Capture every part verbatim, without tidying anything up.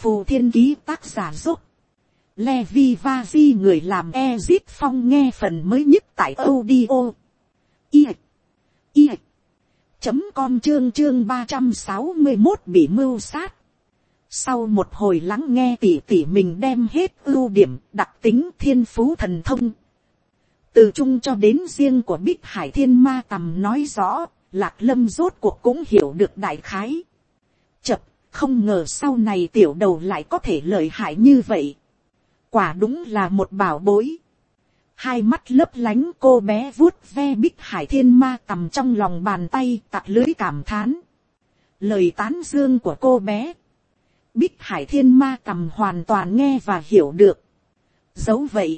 Phù Thiên Ký tác giả dốc. Levi Vazi người làm Ezit Phong nghe phần mới nhất tại audio. I. I. Chấm com chương chương ba trăm sáu mươi một bị mưu sát. Sau một hồi lắng nghe tỉ tỉ mình đem hết ưu điểm, đặc tính, thiên phú thần thông. Từ chung cho đến riêng của Bích Hải Thiên Ma Tầm nói rõ, Lạc Lâm rốt cuộc cũng hiểu được đại khái. Chập, không ngờ sau này tiểu đầu lại có thể lợi hại như vậy. Quả đúng là một bảo bối. Hai mắt lấp lánh cô bé vuốt ve Bích Hải Thiên Ma Tầm trong lòng bàn tay, tặc lưỡi cảm thán. Lời tán dương của cô bé, Bích Hải Thiên Ma Tầm hoàn toàn nghe và hiểu được. Dẫu vậy,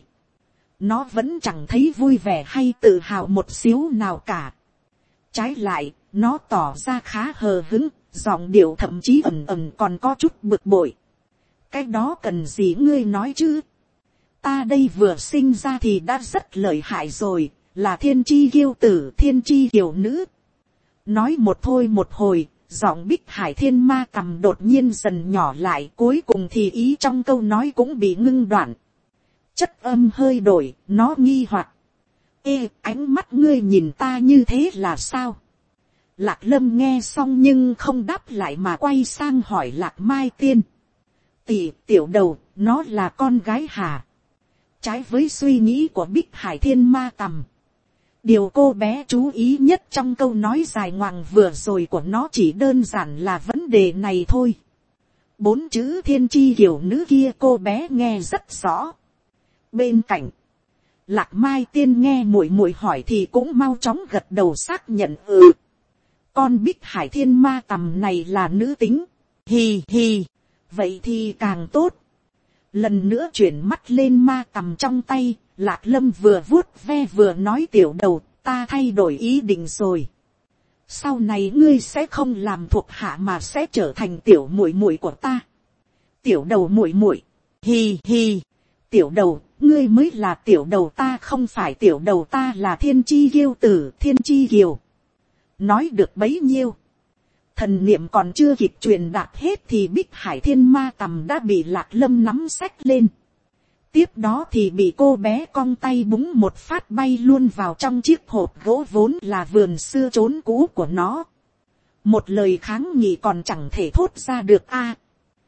nó vẫn chẳng thấy vui vẻ hay tự hào một xíu nào cả. Trái lại, nó tỏ ra khá hờ hững, giọng điệu thậm chí ẩn ẩn còn có chút bực bội. Cái đó cần gì ngươi nói chứ? Ta đây vừa sinh ra thì đã rất lợi hại rồi, là thiên chi kiêu tử, thiên chi kiều nữ. Nói một thôi một hồi, giọng Bích Hải Thiên Ma Tầm đột nhiên dần nhỏ lại, cuối cùng thì ý trong câu nói cũng bị ngưng đoạn. Chất âm hơi đổi, nó nghi hoặc. Ê, ánh mắt ngươi nhìn ta như thế là sao? Lạc Lâm nghe xong nhưng không đáp lại mà quay sang hỏi Lạc Mai Tiên. Tỷ, tiểu đầu, nó là con gái hả? Trái với suy nghĩ của Bích Hải Thiên Ma Tầm, điều cô bé chú ý nhất trong câu nói dài ngoằng vừa rồi của nó chỉ đơn giản là vấn đề này thôi. Bốn chữ thiên chi kiều nữ kia cô bé nghe rất rõ. Bên cạnh, Lạc Mai Tiên nghe muội muội hỏi thì cũng mau chóng gật đầu xác nhận ừ. Con Bích Hải Thiên Ma Tầm này là nữ tính. Hì hì, vậy thì càng tốt. Lần nữa chuyển mắt lên ma tầm trong tay, Lạc Lâm vừa vuốt ve vừa nói tiểu đầu, ta thay đổi ý định rồi. Sau này ngươi sẽ không làm thuộc hạ mà sẽ trở thành tiểu muội muội của ta. Tiểu đầu muội muội, hì hì, tiểu đầu, ngươi mới là tiểu đầu ta, không phải tiểu đầu ta là thiên chi kiêu tử, thiên chi kiều. Nói được bấy nhiêu, thần niệm còn chưa kịp truyền đạt hết thì Bích Hải Thiên Ma Tầm đã bị Lạc Lâm nắm xách lên. Tiếp đó thì bị cô bé cong tay búng một phát bay luôn vào trong chiếc hộp gỗ vốn là vườn xưa trốn cũ của nó. Một lời kháng nghị còn chẳng thể thốt ra được a.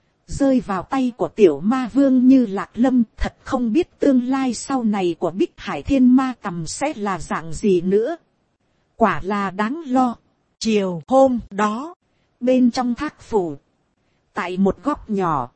Rơi vào tay của tiểu ma vương như Lạc Lâm, thật không biết tương lai sau này của Bích Hải Thiên Ma Tầm sẽ là dạng gì nữa. Quả là đáng lo. Chiều hôm đó, bên trong thác phủ, tại một góc nhỏ,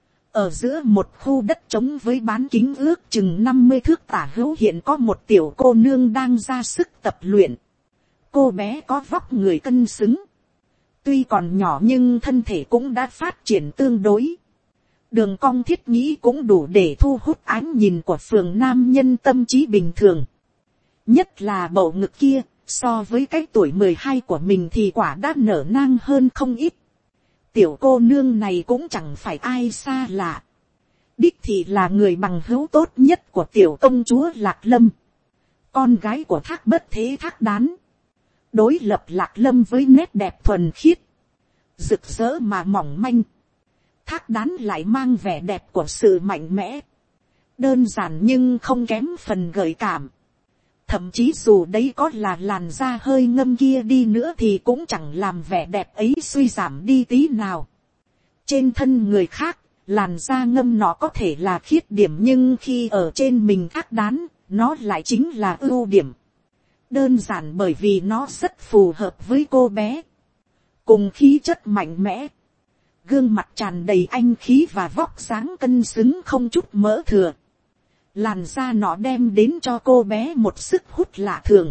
ở giữa một khu đất trống với bán kính ước chừng năm mươi thước tả hữu hiện có một tiểu cô nương đang ra sức tập luyện. Cô bé có vóc người cân xứng, tuy còn nhỏ nhưng thân thể cũng đã phát triển tương đối. Đường cong thiết nghĩ cũng đủ để thu hút ánh nhìn của phường nam nhân tâm trí bình thường. Nhất là bầu ngực kia, so với cái tuổi mười hai của mình thì quả đã nở nang hơn không ít. Tiểu cô nương này cũng chẳng phải ai xa lạ. Đích thì là người bằng hữu tốt nhất của tiểu công chúa Lạc Lâm, con gái của Thác Bất Thế Thác Đán. Đối lập Lạc Lâm với nét đẹp thuần khiết, rực rỡ mà mỏng manh, Thác Đán lại mang vẻ đẹp của sự mạnh mẽ, đơn giản nhưng không kém phần gợi cảm. Thậm chí dù đấy có là làn da hơi ngâm kia đi nữa thì cũng chẳng làm vẻ đẹp ấy suy giảm đi tí nào. Trên thân người khác, làn da ngâm nó có thể là khiết điểm nhưng khi ở trên mình Thác Đán, nó lại chính là ưu điểm. Đơn giản bởi vì nó rất phù hợp với cô bé. Cùng khí chất mạnh mẽ, gương mặt tràn đầy anh khí và vóc dáng cân xứng không chút mỡ thừa. Làn da nó đem đến cho cô bé một sức hút lạ thường.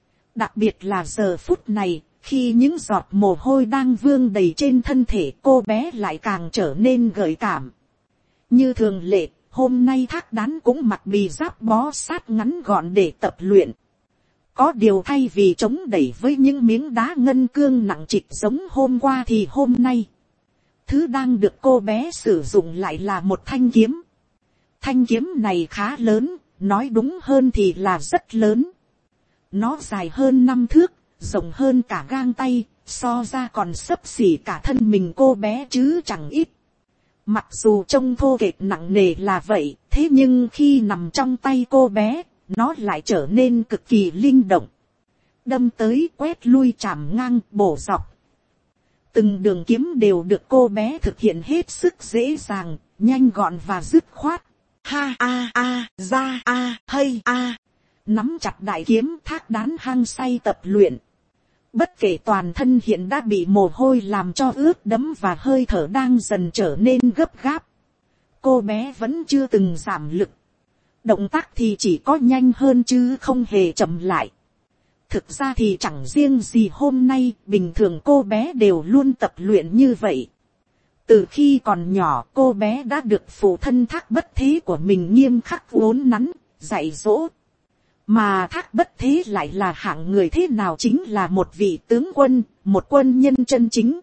Đặc biệt là giờ phút này, khi những giọt mồ hôi đang vương đầy trên thân thể cô bé lại càng trở nên gợi cảm. Như thường lệ, hôm nay Thác Đán cũng mặc bì giáp bó sát ngắn gọn để tập luyện. Có điều thay vì chống đẩy với những miếng đá ngân cương nặng trịch giống hôm qua thì hôm nay, thứ đang được cô bé sử dụng lại là một thanh kiếm. Thanh kiếm này khá lớn, nói đúng hơn thì là rất lớn. Nó dài hơn năm thước, rộng hơn cả gang tay, so ra còn xấp xỉ cả thân mình cô bé chứ chẳng ít. Mặc dù trông thô kệch nặng nề là vậy, thế nhưng khi nằm trong tay cô bé, nó lại trở nên cực kỳ linh động. Đâm tới, quét lui, chạm ngang, bổ dọc. Từng đường kiếm đều được cô bé thực hiện hết sức dễ dàng, nhanh gọn và dứt khoát. Ha a a, ra a, hay a. Nắm chặt đại kiếm, Thác Đán hăng say tập luyện. Bất kể toàn thân hiện đã bị mồ hôi làm cho ướt đẫm và hơi thở đang dần trở nên gấp gáp, cô bé vẫn chưa từng giảm lực. Động tác thì chỉ có nhanh hơn chứ không hề chậm lại. Thực ra thì chẳng riêng gì hôm nay, bình thường cô bé đều luôn tập luyện như vậy. Từ khi còn nhỏ, cô bé đã được phụ thân Thác Bất Thế của mình nghiêm khắc uốn nắn, dạy dỗ. Mà Thác Bất Thế lại là hạng người thế nào, chính là một vị tướng quân, một quân nhân chân chính.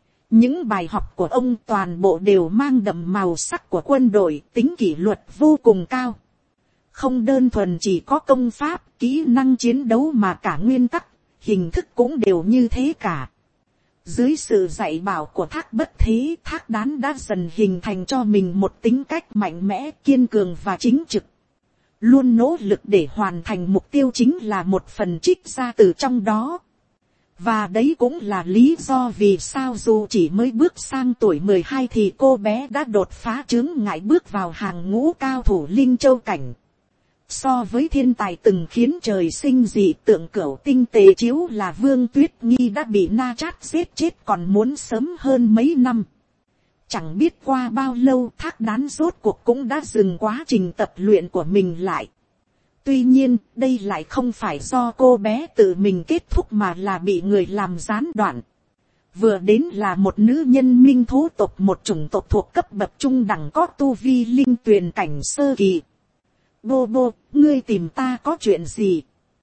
Những bài học của ông toàn bộ đều mang đậm màu sắc của quân đội, tính kỷ luật vô cùng cao. Không đơn thuần chỉ có công pháp, kỹ năng chiến đấu mà cả nguyên tắc, hình thức cũng đều như thế cả. Dưới sự dạy bảo của Thác Bất Thế, Thác Đán đã dần hình thành cho mình một tính cách mạnh mẽ, kiên cường và chính trực. Luôn nỗ lực để hoàn thành mục tiêu chính là một phần trích ra từ trong đó. Và đấy cũng là lý do vì sao dù chỉ mới bước sang tuổi mười hai thì cô bé đã đột phá chướng ngại bước vào hàng ngũ cao thủ Linh Châu Cảnh. So với thiên tài từng khiến trời sinh dị tượng cửu tinh Tề Chiếu là Vương Tuyết Nghi đã bị Na Chát giết chết còn muốn sớm hơn mấy năm. Chẳng biết qua bao lâu, Thác Đán rốt cuộc cũng đã dừng quá trình tập luyện của mình lại. Tuy nhiên, đây lại không phải do cô bé tự mình kết thúc mà là bị người làm gián đoạn. Vừa đến là một nữ nhân minh thú tộc, một chủng tộc thuộc cấp bậc trung đẳng có tu vi linh tuyền cảnh sơ kỳ. Bô bô, ngươi tìm ta có chuyện gì?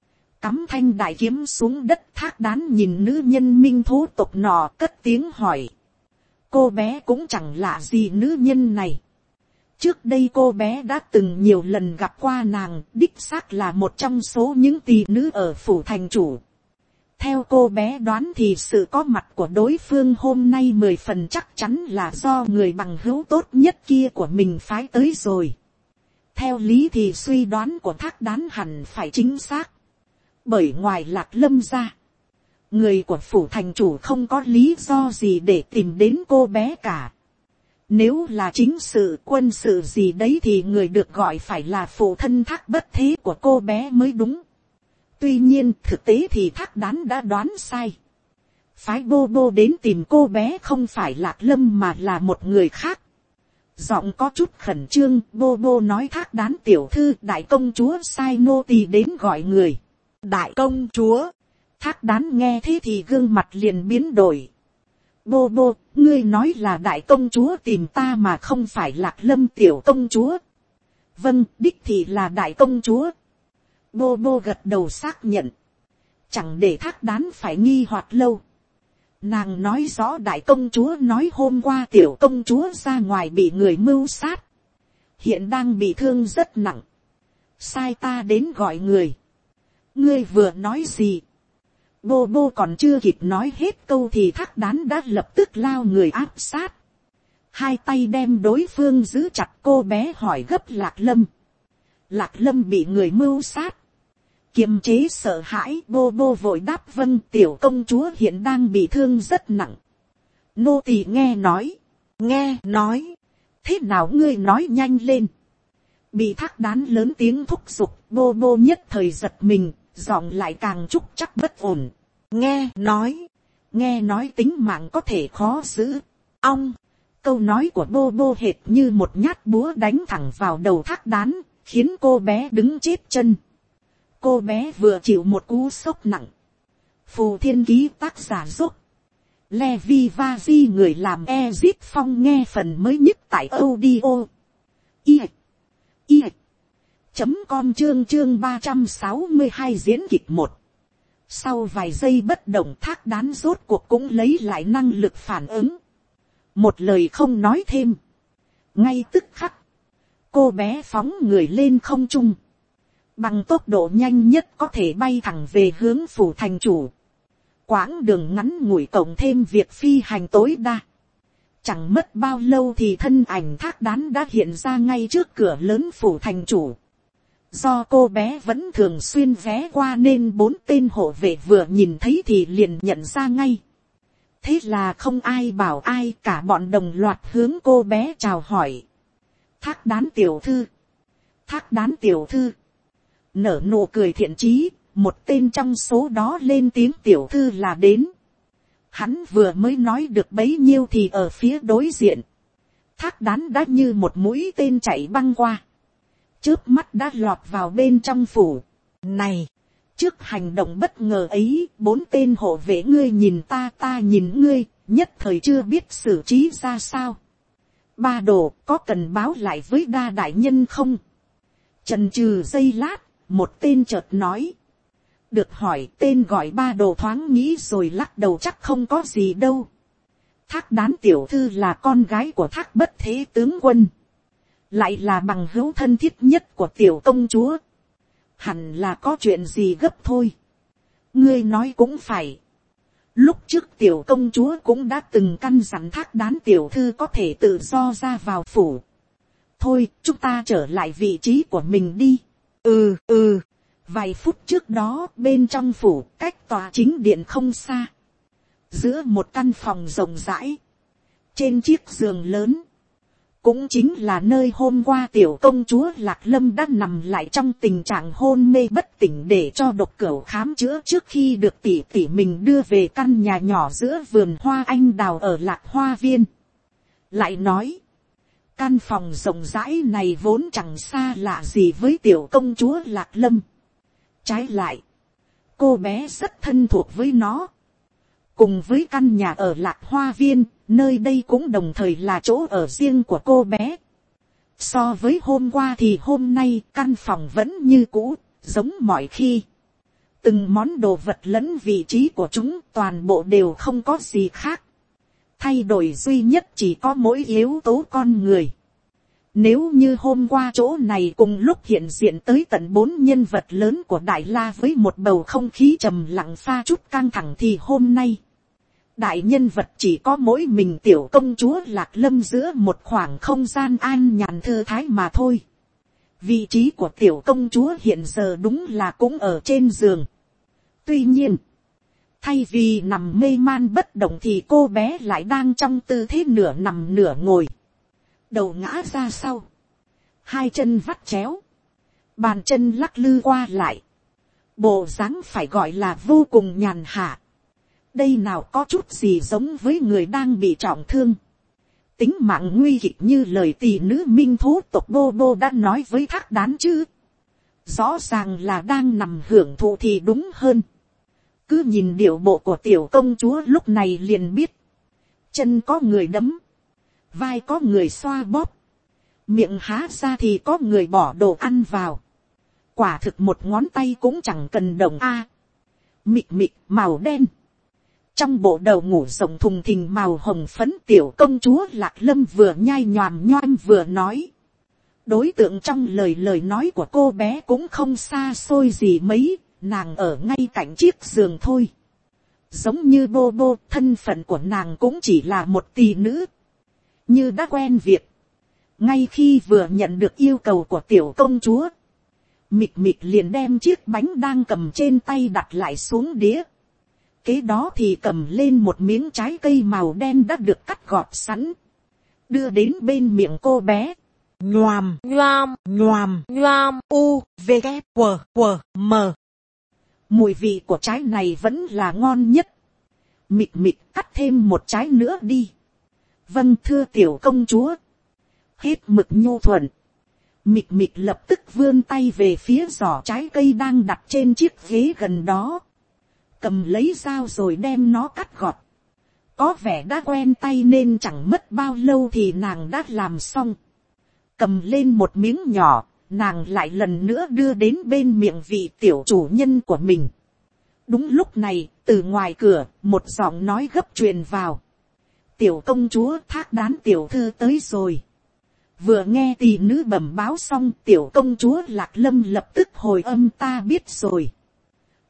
Cắm thanh đại kiếm xuống đất, Thác Đán nhìn nữ nhân minh thú tộc nọ cất tiếng hỏi. Cô bé cũng chẳng lạ gì nữ nhân này. Trước đây cô bé đã từng nhiều lần gặp qua nàng, đích xác là một trong số những tỷ nữ ở phủ thành chủ. Theo cô bé đoán thì sự có mặt của đối phương hôm nay mười phần chắc chắn là do người bằng hữu tốt nhất kia của mình phái tới rồi. Theo lý thì suy đoán của Thác Đán hẳn phải chính xác. Bởi ngoài Lạc Lâm ra, người của phủ thành chủ không có lý do gì để tìm đến cô bé cả. Nếu là chính sự quân sự gì đấy thì người được gọi phải là phụ thân Thác Bất Thế của cô bé mới đúng. Tuy nhiên thực tế thì Thác Đán đã đoán sai. Phái Bô Bô đến tìm cô bé không phải Lạc Lâm mà là một người khác. Giọng có chút khẩn trương, Bô Bô nói Thác Đán tiểu thư, đại công chúa sai nô tỳ đến gọi người. Đại công chúa. Thác Đán nghe thế thì gương mặt liền biến đổi. Bô Bô, ngươi nói là đại công chúa tìm ta mà không phải Lạc Lâm tiểu công chúa. Vâng, đích thị là đại công chúa. Bô Bô gật đầu xác nhận. Chẳng để Thác Đán phải nghi hoặc lâu. Nàng nói rõ đại công chúa nói hôm qua tiểu công chúa ra ngoài bị người mưu sát. Hiện đang bị thương rất nặng. Sai ta đến gọi người. Ngươi vừa nói gì? Bô Bô còn chưa kịp nói hết câu thì Thác Đán đã lập tức lao người áp sát. Hai tay đem đối phương giữ chặt, cô bé hỏi gấp Lạc Lâm. Lạc Lâm bị người mưu sát. Kiềm chế sợ hãi, Bô Bô vội đáp vâng, tiểu công chúa hiện đang bị thương rất nặng. Nô tỳ nghe nói. Nghe nói. Thế nào ngươi nói nhanh lên. Bị Thác Đán lớn tiếng thúc giục, Bô Bô nhất thời giật mình. Giọng lại càng trúc chắc bất ổn. Nghe nói. Nghe nói tính mạng có thể khó giữ. Ong. Câu nói của Bô Bô hệt như một nhát búa đánh thẳng vào đầu Thác Đán, khiến cô bé đứng chết chân. Cô bé vừa chịu một cú sốc nặng. Phù Thiên Ký tác giả giúp. Levi Vazi người làm Ezip Phong nghe phần mới nhất tại audio. I. I. Chấm com chương chương ba trăm sáu mươi hai diễn kịch một. Sau vài giây bất động, Thác Đán rốt cuộc cũng lấy lại năng lực phản ứng. Một lời không nói thêm. Ngay tức khắc, cô bé phóng người lên không trung. Bằng tốc độ nhanh nhất có thể bay thẳng về hướng phủ thành chủ. Quãng đường ngắn ngủi cộng thêm việc phi hành tối đa. Chẳng mất bao lâu thì thân ảnh Thác Đán đã hiện ra ngay trước cửa lớn phủ thành chủ. Do cô bé vẫn thường xuyên ghé qua nên bốn tên hộ vệ vừa nhìn thấy thì liền nhận ra ngay. Thế là không ai bảo ai cả, bọn đồng loạt hướng cô bé chào hỏi. Thác Đán tiểu thư, Thác Đán tiểu thư. Nở nụ cười thiện chí, một tên trong số đó lên tiếng tiểu thư là đến. Hắn vừa mới nói được bấy nhiêu thì ở phía đối diện, Thác Đán đã như một mũi tên chạy băng qua, chớp mắt đã lọt vào bên trong phủ. Này, trước hành động bất ngờ ấy, bốn tên hộ vệ ngươi nhìn ta ta nhìn ngươi, nhất thời chưa biết xử trí ra sao. Ba đồ, có cần báo lại với đa đại nhân không? Chần chừ giây lát, một tên chợt nói. Được hỏi, tên gọi ba đồ thoáng nghĩ rồi lắc đầu, chắc không có gì đâu. Thác Đán tiểu thư là con gái của Thác Bất Thế tướng quân, lại là bằng hữu thân thiết nhất của tiểu công chúa, hẳn là có chuyện gì gấp thôi. Ngươi nói cũng phải. Lúc trước tiểu công chúa cũng đã từng căn dặn Thác Đán tiểu thư có thể tự do ra vào phủ. Thôi, chúng ta trở lại vị trí của mình đi. Ừ, ừ. Vài phút trước đó, bên trong phủ, cách tòa chính điện không xa, giữa một căn phòng rộng rãi, trên chiếc giường lớn, cũng chính là nơi hôm qua tiểu công chúa Lạc Lâm đã nằm lại trong tình trạng hôn mê bất tỉnh để cho độc cửu khám chữa trước khi được tỷ tỷ mình đưa về căn nhà nhỏ giữa vườn hoa anh đào ở Lạc Hoa Viên. Lại nói, căn phòng rộng rãi này vốn chẳng xa lạ gì với tiểu công chúa Lạc Lâm. Trái lại, cô bé rất thân thuộc với nó. Cùng với căn nhà ở Lạc Hoa Viên, nơi đây cũng đồng thời là chỗ ở riêng của cô bé. So với hôm qua thì hôm nay căn phòng vẫn như cũ, giống mọi khi. Từng món đồ vật lẫn vị trí của chúng toàn bộ đều không có gì khác. Thay đổi duy nhất chỉ có mỗi yếu tố con người. Nếu như hôm qua chỗ này cùng lúc hiện diện tới tận bốn nhân vật lớn của Đại La với một bầu không khí trầm lặng pha chút căng thẳng thì hôm nay, đại nhân vật chỉ có mỗi mình tiểu công chúa Lạc Lâm giữa một khoảng không gian an nhàn thư thái mà thôi. Vị trí của tiểu công chúa hiện giờ đúng là cũng ở trên giường. Tuy nhiên, thay vì nằm mê man bất động thì cô bé lại đang trong tư thế nửa nằm nửa ngồi. Đầu ngã ra sau, hai chân vắt chéo, bàn chân lắc lư qua lại, bộ dáng phải gọi là vô cùng nhàn hạ. Đây nào có chút gì giống với người đang bị trọng thương, tính mạng nguy kịch như lời tỷ nữ minh thú tộc Bô Bô đã nói với Thác Đán chứ. Rõ ràng là đang nằm hưởng thụ thì đúng hơn. Cứ nhìn điệu bộ của tiểu công chúa lúc này liền biết, chân có người đấm, vai có người xoa bóp, miệng há ra thì có người bỏ đồ ăn vào. Quả thực một ngón tay cũng chẳng cần động a. À, mịt mịt màu đen, trong bộ đầu ngủ rộng thùng thình màu hồng phấn, tiểu công chúa Lạc Lâm vừa nhai nhòm nhoăm vừa nói. Đối tượng trong lời lời nói của cô bé cũng không xa xôi gì mấy, nàng ở ngay cạnh chiếc giường thôi. Giống như Bô Bô, thân phận của nàng cũng chỉ là một tỷ nữ. Như đã quen việc, ngay khi vừa nhận được yêu cầu của tiểu công chúa, mịt mịt liền đem chiếc bánh đang cầm trên tay đặt lại xuống đĩa. Kế đó thì cầm lên một miếng trái cây màu đen đã được cắt gọt sẵn, đưa đến bên miệng cô bé. Nhoàm, nhoàm, nhoàm, nhoàm, u, v, k, q, q, m. Mùi vị của trái này vẫn là ngon nhất. Mịt mịt cắt thêm một trái nữa đi. Vâng thưa tiểu công chúa. Hết mực nhu thuận, mịt mịt lập tức vươn tay về phía giỏ trái cây đang đặt trên chiếc ghế gần đó, cầm lấy dao rồi đem nó cắt gọt. Có vẻ đã quen tay nên chẳng mất bao lâu thì nàng đã làm xong. Cầm lên một miếng nhỏ, nàng lại lần nữa đưa đến bên miệng vị tiểu chủ nhân của mình. Đúng lúc này, từ ngoài cửa, một giọng nói gấp truyền vào. Tiểu công chúa Thác Đán tiểu thư tới rồi. Vừa nghe tỷ nữ bẩm báo xong, tiểu công chúa Lạc Lâm lập tức hồi âm ta biết rồi.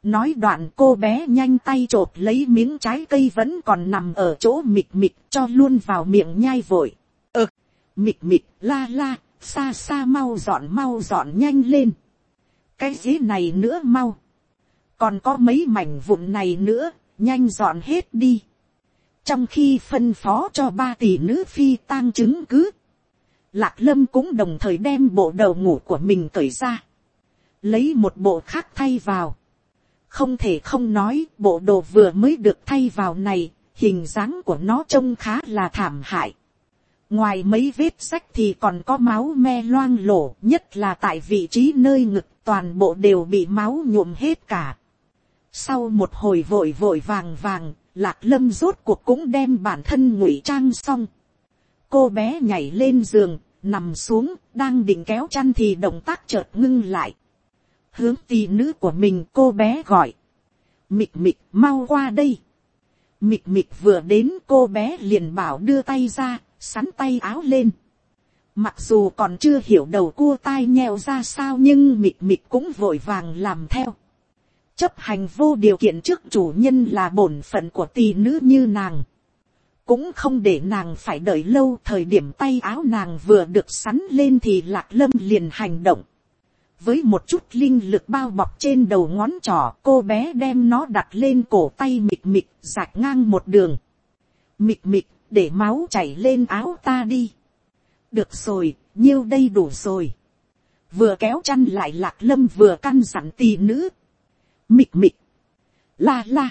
Nói đoạn cô bé nhanh tay chộp lấy miếng trái cây vẫn còn nằm ở chỗ mịt mịt cho luôn vào miệng nhai vội. Ừ, mịt mịt la la, xa xa mau dọn mau dọn nhanh lên. Cái ghế này nữa mau. Còn có mấy mảnh vụn này nữa, nhanh dọn hết đi. Trong khi phân phó cho ba tỷ nữ phi tang chứng cứ, Lạc Lâm cũng đồng thời đem bộ đầu ngủ của mình cởi ra. Lấy một bộ khác thay vào. Không thể không nói bộ đồ vừa mới được thay vào này, hình dáng của nó trông khá là thảm hại. Ngoài mấy vết rách thì còn có máu me loang lổ, nhất là tại vị trí nơi ngực toàn bộ đều bị máu nhuộm hết cả. Sau một hồi vội vội vàng vàng, Lạc Lâm rốt cuộc cũng đem bản thân ngụy trang xong. Cô bé nhảy lên giường, nằm xuống, đang định kéo chăn thì động tác chợt ngưng lại. Hướng tỷ nữ của mình cô bé gọi. Mịch mịch mau qua đây. Mịch mịch vừa đến cô bé liền bảo đưa tay ra, sắn tay áo lên. Mặc dù còn chưa hiểu đầu cua tai nheo ra sao nhưng mịch mịch cũng vội vàng làm theo. Chấp hành vô điều kiện trước chủ nhân là bổn phận của tỷ nữ như nàng. Cũng không để nàng phải đợi lâu, thời điểm tay áo nàng vừa được sắn lên thì Lạc Lâm liền hành động. Với một chút linh lực bao bọc trên đầu ngón trỏ, cô bé đem nó đặt lên cổ tay mịch mịch, rạch ngang một đường. Mịch mịch, để máu chảy lên áo ta đi. Được rồi, nhiêu đây đủ rồi. Vừa kéo chăn lại Lạc Lâm vừa căn dặn tỷ nữ. Mịch mịch, la la,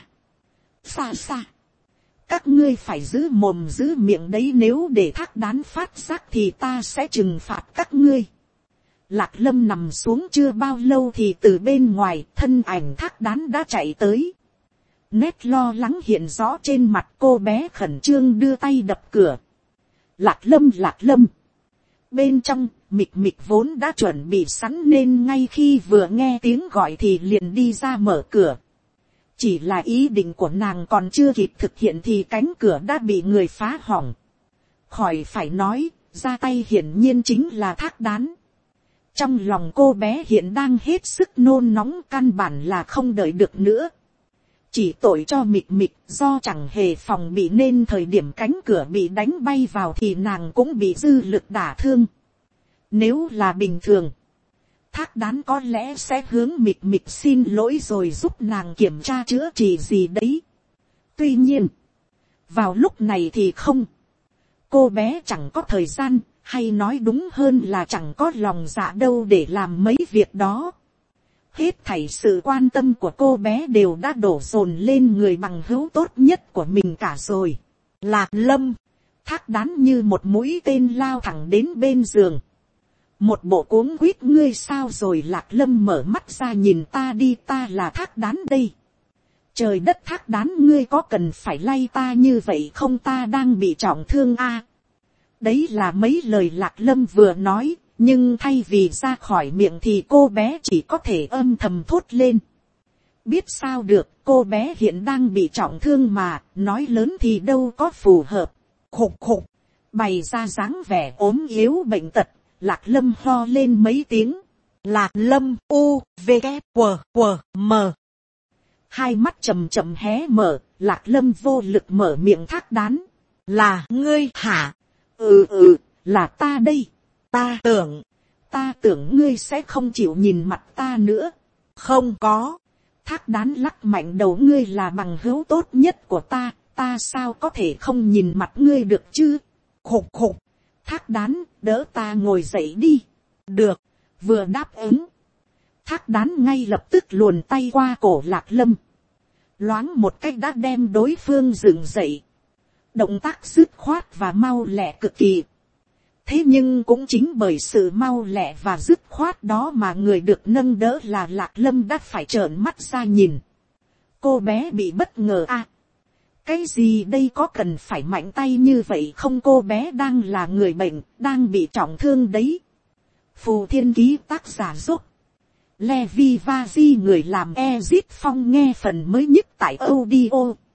xa xa. Các ngươi phải giữ mồm giữ miệng đấy, nếu để Thác Đán phát giác thì ta sẽ trừng phạt các ngươi. Lạc Lâm nằm xuống chưa bao lâu thì từ bên ngoài thân ảnh Thác Đán đã chạy tới. Nét lo lắng hiện rõ trên mặt cô bé, khẩn trương đưa tay đập cửa. Lạc Lâm, Lạc Lâm. Bên trong, mịch mịch vốn đã chuẩn bị sẵn nên ngay khi vừa nghe tiếng gọi thì liền đi ra mở cửa. Chỉ là ý định của nàng còn chưa kịp thực hiện thì cánh cửa đã bị người phá hỏng. Khỏi phải nói, ra tay hiển nhiên chính là Thác Đán. Trong lòng cô bé hiện đang hết sức nôn nóng, căn bản là không đợi được nữa. Chỉ tội cho mịch mịch do chẳng hề phòng bị nên thời điểm cánh cửa bị đánh bay vào thì nàng cũng bị dư lực đả thương. Nếu là bình thường, Thác Đán có lẽ sẽ hướng mịch mịch xin lỗi rồi giúp nàng kiểm tra chữa trị gì đấy. Tuy nhiên, vào lúc này thì không. Cô bé chẳng có thời gian, hay nói đúng hơn là chẳng có lòng dạ đâu để làm mấy việc đó. Hết thảy sự quan tâm của cô bé đều đã đổ dồn lên người bằng hữu tốt nhất của mình cả rồi. Lạc Lâm, Thác Đán như một mũi tên lao thẳng đến bên giường. Một bộ cuống quýt, ngươi sao rồi? Lạc Lâm mở mắt ra nhìn ta đi, ta là Thác Đán đây. Trời đất, Thác Đán, ngươi có cần phải lay ta như vậy không, ta đang bị trọng thương a. À, đấy là mấy lời Lạc Lâm vừa nói, nhưng thay vì ra khỏi miệng thì cô bé chỉ có thể âm thầm thốt lên. Biết sao được, cô bé hiện đang bị trọng thương mà, nói lớn thì đâu có phù hợp. Khục khục, bày ra dáng vẻ ốm yếu bệnh tật. Lạc Lâm ho lên mấy tiếng. Lạc Lâm u v g q q m. Hai mắt chầm chậm hé mở. Lạc Lâm vô lực mở miệng. Thác Đán, là ngươi hả? Ừ ừ, là ta đây. Ta tưởng, ta tưởng ngươi sẽ không chịu nhìn mặt ta nữa. Không có. Thác Đán lắc mạnh đầu, ngươi là bằng hữu tốt nhất của ta, ta sao có thể không nhìn mặt ngươi được chứ? Khục khục. Thác Đán, đỡ ta ngồi dậy đi. Được, vừa đáp ứng. Thác Đán ngay lập tức luồn tay qua cổ Lạc Lâm. Loáng một cách đã đem đối phương dựng dậy. Động tác dứt khoát và mau lẹ cực kỳ. Thế nhưng cũng chính bởi sự mau lẹ và dứt khoát đó mà người được nâng đỡ là Lạc Lâm đã phải trợn mắt ra nhìn. Cô bé bị bất ngờ à? Cái gì đây, có cần phải mạnh tay như vậy không? Cô bé đang là người bệnh, đang bị trọng thương đấy. Phù Thiên Ký, tác giả Dốc Levi Vazi, người làm Ezit Phong, nghe phần mới nhất tại audio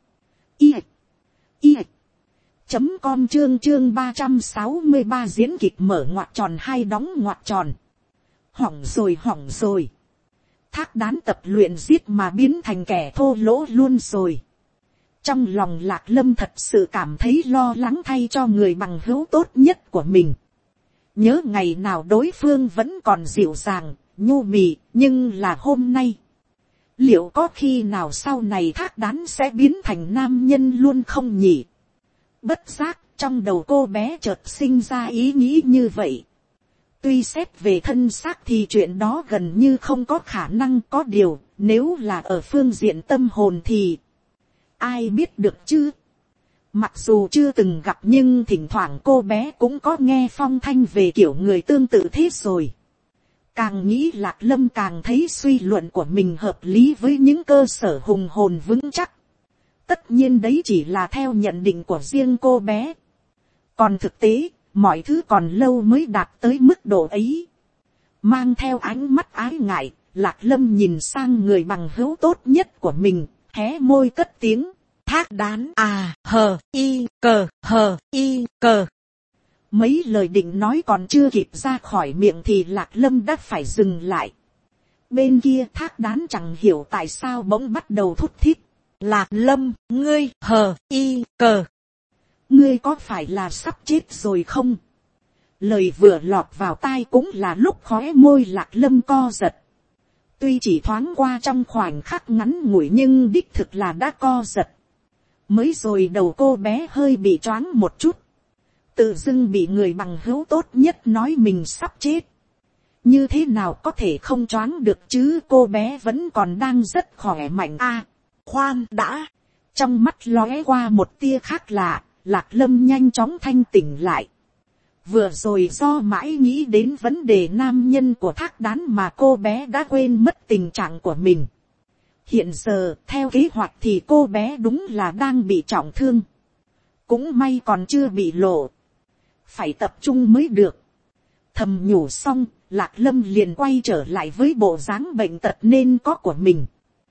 i i chấm com. Chương chương ba trăm sáu mươi ba, diễn kịch mở ngoặc tròn hai đóng ngoặc tròn. Hỏng rồi hỏng rồi. Thác đán tập luyện giết mà biến thành kẻ thô lỗ luôn rồi. Trong lòng Lạc Lâm thật sự cảm thấy lo lắng thay cho người bằng hữu tốt nhất của mình. Nhớ ngày nào đối phương vẫn còn dịu dàng, nhu mì, nhưng là hôm nay. Liệu có khi nào sau này thác đán sẽ biến thành nam nhân luôn không nhỉ? Bất giác, trong đầu cô bé chợt sinh ra ý nghĩ như vậy. Tuy xét về thân xác thì chuyện đó gần như không có khả năng, có điều, nếu là ở phương diện tâm hồn thì ai biết được chứ. Mặc dù chưa từng gặp nhưng thỉnh thoảng cô bé cũng có nghe phong thanh về kiểu người tương tự thế rồi. Càng nghĩ Lạc Lâm càng thấy suy luận của mình hợp lý với những cơ sở hùng hồn vững chắc. Tất nhiên đấy chỉ là theo nhận định của riêng cô bé. Còn thực tế, mọi thứ còn lâu mới đạt tới mức độ ấy. Mang theo ánh mắt ái ngại, Lạc Lâm nhìn sang người bằng hữu tốt nhất của mình, hé môi cất tiếng. Thác đán à, hờ, y, cờ, hờ, y, cờ. Mấy lời định nói còn chưa kịp ra khỏi miệng thì Lạc Lâm đã phải dừng lại. Bên kia thác đán chẳng hiểu tại sao bỗng bắt đầu thút thít. Lạc Lâm, ngươi, hờ, y, cờ. Ngươi có phải là sắp chết rồi không? Lời vừa lọt vào tai cũng là lúc khóe môi Lạc Lâm co giật. Tuy chỉ thoáng qua trong khoảnh khắc ngắn ngủi nhưng đích thực là đã co giật. Mới rồi đầu cô bé hơi bị choáng một chút. Tự dưng bị người bằng hữu tốt nhất nói mình sắp chết. Như thế nào có thể không choáng được chứ, cô bé vẫn còn đang rất khỏe mạnh a. À, khoan đã. Trong mắt lóe qua một tia khác lạ, Lạc Lâm nhanh chóng thanh tỉnh lại. Vừa rồi do mãi nghĩ đến vấn đề nam nhân của thác đán mà cô bé đã quên mất tình trạng của mình. Hiện giờ, theo kế hoạch thì cô bé đúng là đang bị trọng thương. Cũng may còn chưa bị lộ. Phải tập trung mới được. Thầm nhủ xong, Lạc Lâm liền quay trở lại với bộ dáng bệnh tật nên có của mình.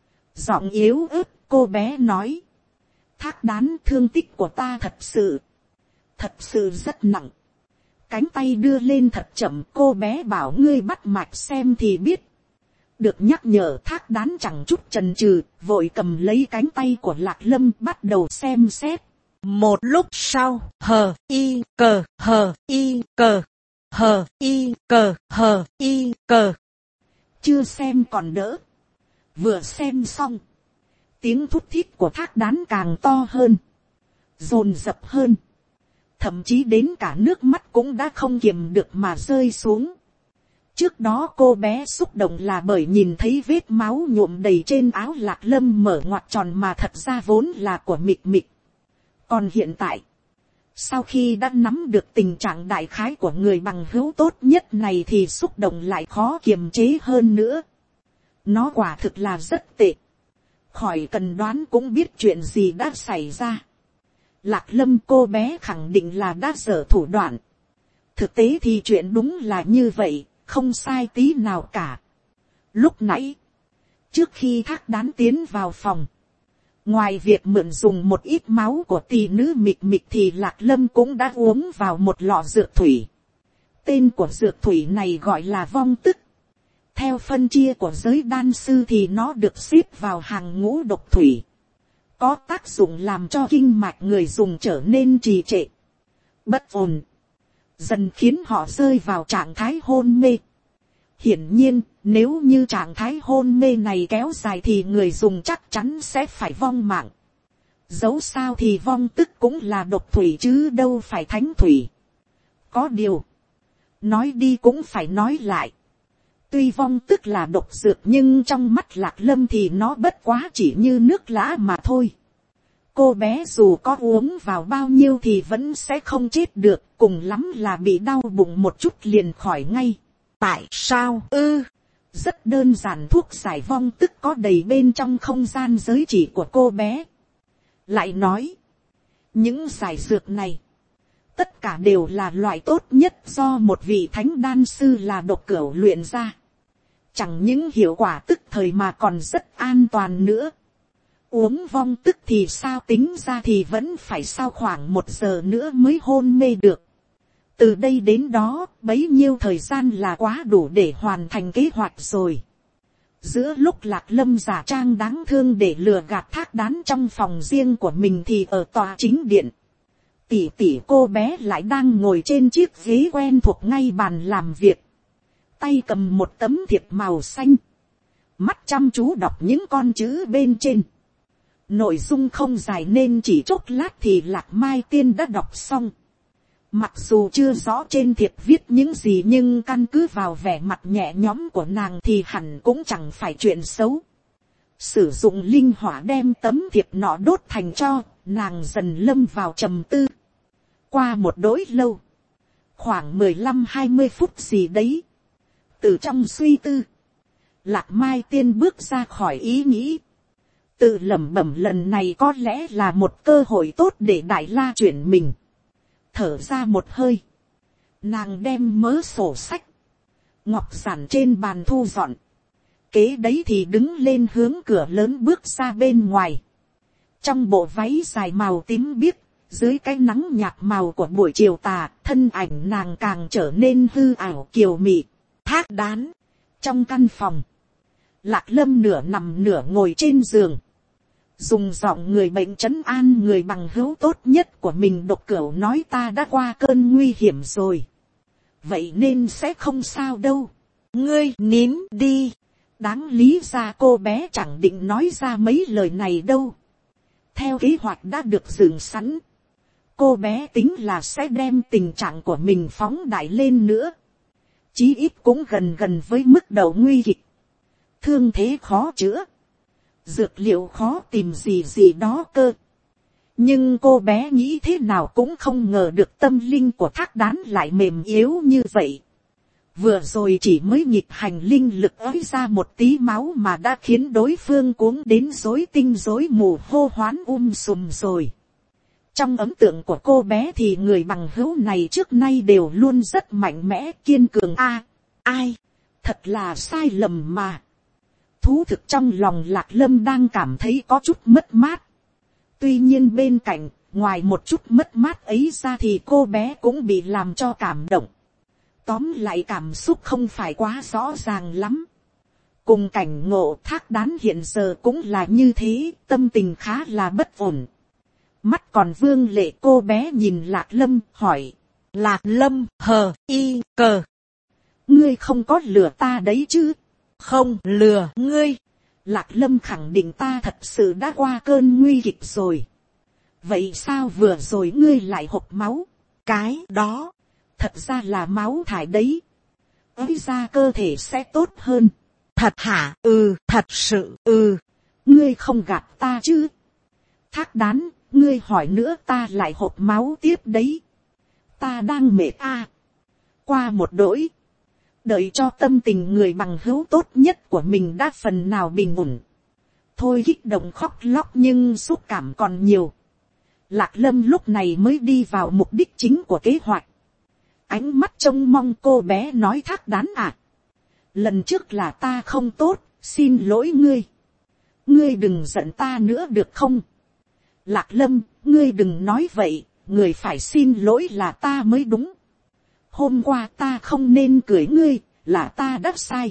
Giọng yếu ớt, cô bé nói. Thác đán, thương tích của ta thật sự, thật sự rất nặng. Cánh tay đưa lên thật chậm, cô bé bảo ngươi bắt mạch xem thì biết. Được nhắc nhở, thác đán chẳng chút chần chừ, vội cầm lấy cánh tay của Lạc Lâm bắt đầu xem xét. Một lúc sau, hờ y cờ, hờ y cờ, hờ y cờ, hờ y cờ. Chưa xem còn đỡ. Vừa xem xong, tiếng thút thít của thác đán càng to hơn, dồn dập hơn. Thậm chí đến cả nước mắt cũng đã không kiềm được mà rơi xuống. Trước đó cô bé xúc động là bởi nhìn thấy vết máu nhuộm đầy trên áo Lạc Lâm mở ngoặt tròn mà thật ra vốn là của Mịch Mịch. Còn hiện tại, sau khi đã nắm được tình trạng đại khái của người bằng hữu tốt nhất này thì xúc động lại khó kiềm chế hơn nữa. Nó quả thực là rất tệ. Khỏi cần đoán cũng biết chuyện gì đã xảy ra. Lạc Lâm cô bé khẳng định là đã dở thủ đoạn. Thực tế thì chuyện đúng là như vậy, không sai tí nào cả. Lúc nãy, trước khi thác đán tiến vào phòng, ngoài việc mượn dùng một ít máu của tỷ nữ Mịch Mịch thì Lạc Lâm cũng đã uống vào một lọ dược thủy. Tên của dược thủy này gọi là vong tức. Theo phân chia của giới đan sư thì nó được xếp vào hàng ngũ độc thủy. Có tác dụng làm cho kinh mạch người dùng trở nên trì trệ, bất ổn, dần khiến họ rơi vào trạng thái hôn mê. Hiển nhiên, nếu như trạng thái hôn mê này kéo dài thì người dùng chắc chắn sẽ phải vong mạng. Dẫu sao thì vong tức cũng là độc thủy chứ đâu phải thánh thủy. Có điều, nói đi cũng phải nói lại. Tuy vong tức là độc dược nhưng trong mắt Lạc Lâm thì nó bất quá chỉ như nước lã mà thôi. Cô bé dù có uống vào bao nhiêu thì vẫn sẽ không chết được, cùng lắm là bị đau bụng một chút liền khỏi ngay. Tại sao ư? Rất đơn giản, thuốc giải vong tức có đầy bên trong không gian giới chỉ của cô bé. Lại nói, những giải dược này, tất cả đều là loại tốt nhất do một vị thánh đan sư là độc cửu luyện ra. Chẳng những hiệu quả tức thời mà còn rất an toàn nữa. Uống vong tức thì sao tính ra thì vẫn phải sau khoảng một giờ nữa mới hôn mê được. Từ đây đến đó, bấy nhiêu thời gian là quá đủ để hoàn thành kế hoạch rồi. Giữa lúc Lạc Lâm giả trang đáng thương để lừa gạt Thác Đán trong phòng riêng của mình thì ở tòa chính điện, tỷ tỷ cô bé lại đang ngồi trên chiếc ghế quen thuộc ngay bàn làm việc, tay cầm một tấm thiệp màu xanh, mắt chăm chú đọc những con chữ bên trên. Nội dung không dài nên chỉ chốc lát thì Lạc Mai Tiên đã đọc xong. Mặc dù chưa rõ trên thiệp viết những gì nhưng căn cứ vào vẻ mặt nhẹ nhõm của nàng thì hẳn cũng chẳng phải chuyện xấu. Sử dụng linh hỏa đem tấm thiệp nọ đốt thành tro, nàng dần lâm vào trầm tư. Qua một đỗi lâu, khoảng mười lăm hai mươi phút gì đấy, từ trong suy tư, Lạc Mai Tiên bước ra khỏi ý nghĩ, tự lẩm bẩm lần này có lẽ là một cơ hội tốt để Đại La chuyển mình. Thở ra một hơi, nàng đem mớ sổ sách, ngọc giản trên bàn thu dọn, kế đấy thì đứng lên hướng cửa lớn bước ra bên ngoài. Trong bộ váy dài màu tím biếc, dưới cái nắng nhạt màu của buổi chiều tà, thân ảnh nàng càng trở nên hư ảo kiều mị. Thác Đán trong căn phòng, Lạc Lâm nửa nằm nửa ngồi trên giường, dùng giọng người bệnh trấn an người bằng hữu tốt nhất của mình độc cửu nói ta đã qua cơn nguy hiểm rồi, vậy nên sẽ không sao đâu, ngươi nín đi. Đáng lý ra cô bé chẳng định nói ra mấy lời này đâu. Theo kế hoạch đã được dựng sẵn, cô bé tính là sẽ đem tình trạng của mình phóng đại lên nữa, chí ít cũng gần gần với mức độ nguy kịch, thương thế khó chữa, dược liệu khó tìm gì gì đó cơ. Nhưng cô bé nghĩ thế nào cũng không ngờ được tâm linh của Thác Đán lại mềm yếu như vậy. Vừa rồi chỉ mới nhịp hành linh lực ấy ra một tí máu mà đã khiến đối phương cuống đến rối tinh rối mù hô hoán um sùm rồi. Trong ấn tượng của cô bé thì người bằng hữu này trước nay đều luôn rất mạnh mẽ kiên cường. A, ai, thật là sai lầm mà. Thú thực trong lòng Lạc Lâm đang cảm thấy có chút mất mát. Tuy nhiên bên cạnh, ngoài một chút mất mát ấy ra thì cô bé cũng bị làm cho cảm động. Tóm lại cảm xúc không phải quá rõ ràng lắm. Cùng cảnh ngộ Thác Đán hiện giờ cũng là như thế, tâm tình khá là bất ổn. Mắt còn vương lệ cô bé nhìn Lạc Lâm hỏi. Lạc Lâm hờ y cờ. Ngươi không có lừa ta đấy chứ? Không lừa ngươi. Lạc Lâm khẳng định ta thật sự đã qua cơn nguy kịch rồi. Vậy sao vừa rồi ngươi lại hộc máu? Cái đó thật ra là máu thải đấy. Ấy ra cơ thể sẽ tốt hơn. Thật hả? Ừ, thật sự, ừ. Ngươi không gạt ta chứ? Thác Đán, ngươi hỏi nữa ta lại hộc máu tiếp đấy. Ta đang mệt à. Qua một đỗi, đợi cho tâm tình người bằng hữu tốt nhất của mình đã phần nào bình ổn. Thôi kích động khóc lóc nhưng xúc cảm còn nhiều. Lạc Lâm lúc này mới đi vào mục đích chính của kế hoạch. Ánh mắt trông mong cô bé nói. Thác Đán à, lần trước là ta không tốt, xin lỗi ngươi. Ngươi đừng giận ta nữa được không? Lạc Lâm, ngươi đừng nói vậy, người phải xin lỗi là ta mới đúng. Hôm qua ta không nên cười ngươi, là ta đã sai.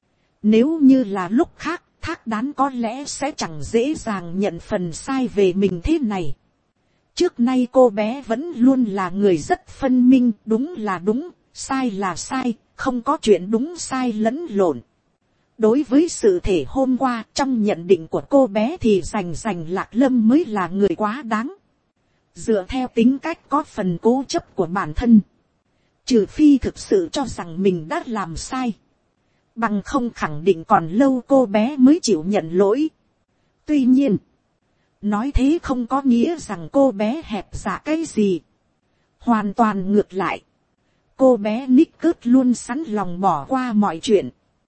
Nếu như là lúc khác, Thác Đán có lẽ sẽ chẳng dễ dàng nhận phần sai về mình thế này. Trước nay cô bé vẫn luôn là người rất phân minh, đúng là đúng, sai là sai, không có chuyện đúng sai lẫn lộn. Đối với sự thể hôm qua, trong nhận định của cô bé thì rành rành Lạc Lâm mới là người quá đáng. Dựa theo tính cách có phần cố chấp của bản thân, trừ phi thực sự cho rằng mình đã làm sai, bằng không khẳng định còn lâu cô bé mới chịu nhận lỗi. Tuy nhiên, nói thế không có nghĩa rằng cô bé hẹp dạ cái gì. Hoàn toàn ngược lại, cô bé nít cớt luôn sẵn lòng bỏ qua mọi chuyện,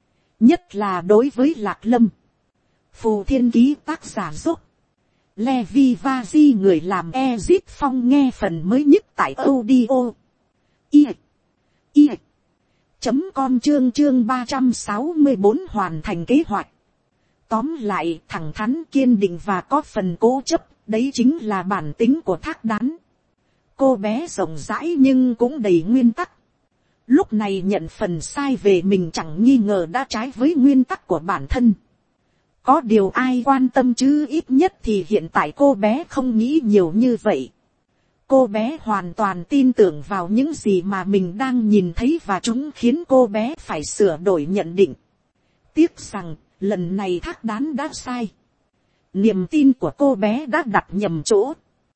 nhất là đối với Lạc Lâm. Phù Thiên Ký tác giả dốc Levi Vazi người làm Ezit Phong nghe phần mới nhất tại audio i i chấm com chương chương ba trăm sáu mươi bốn hoàn thành kế hoạch. Tóm lại, thẳng thắn kiên định và có phần cố chấp, đấy chính là bản tính của Thác Đán. Cô bé rộng rãi nhưng cũng đầy nguyên tắc. Lúc này nhận phần sai về mình chẳng nghi ngờ đã trái với nguyên tắc của bản thân. Có điều ai quan tâm chứ, ít nhất thì hiện tại cô bé không nghĩ nhiều như vậy. Cô bé hoàn toàn tin tưởng vào những gì mà mình đang nhìn thấy và chúng khiến cô bé phải sửa đổi nhận định. Tiếc rằng lần này Thác Đán đã sai. Niềm tin của cô bé đã đặt nhầm chỗ.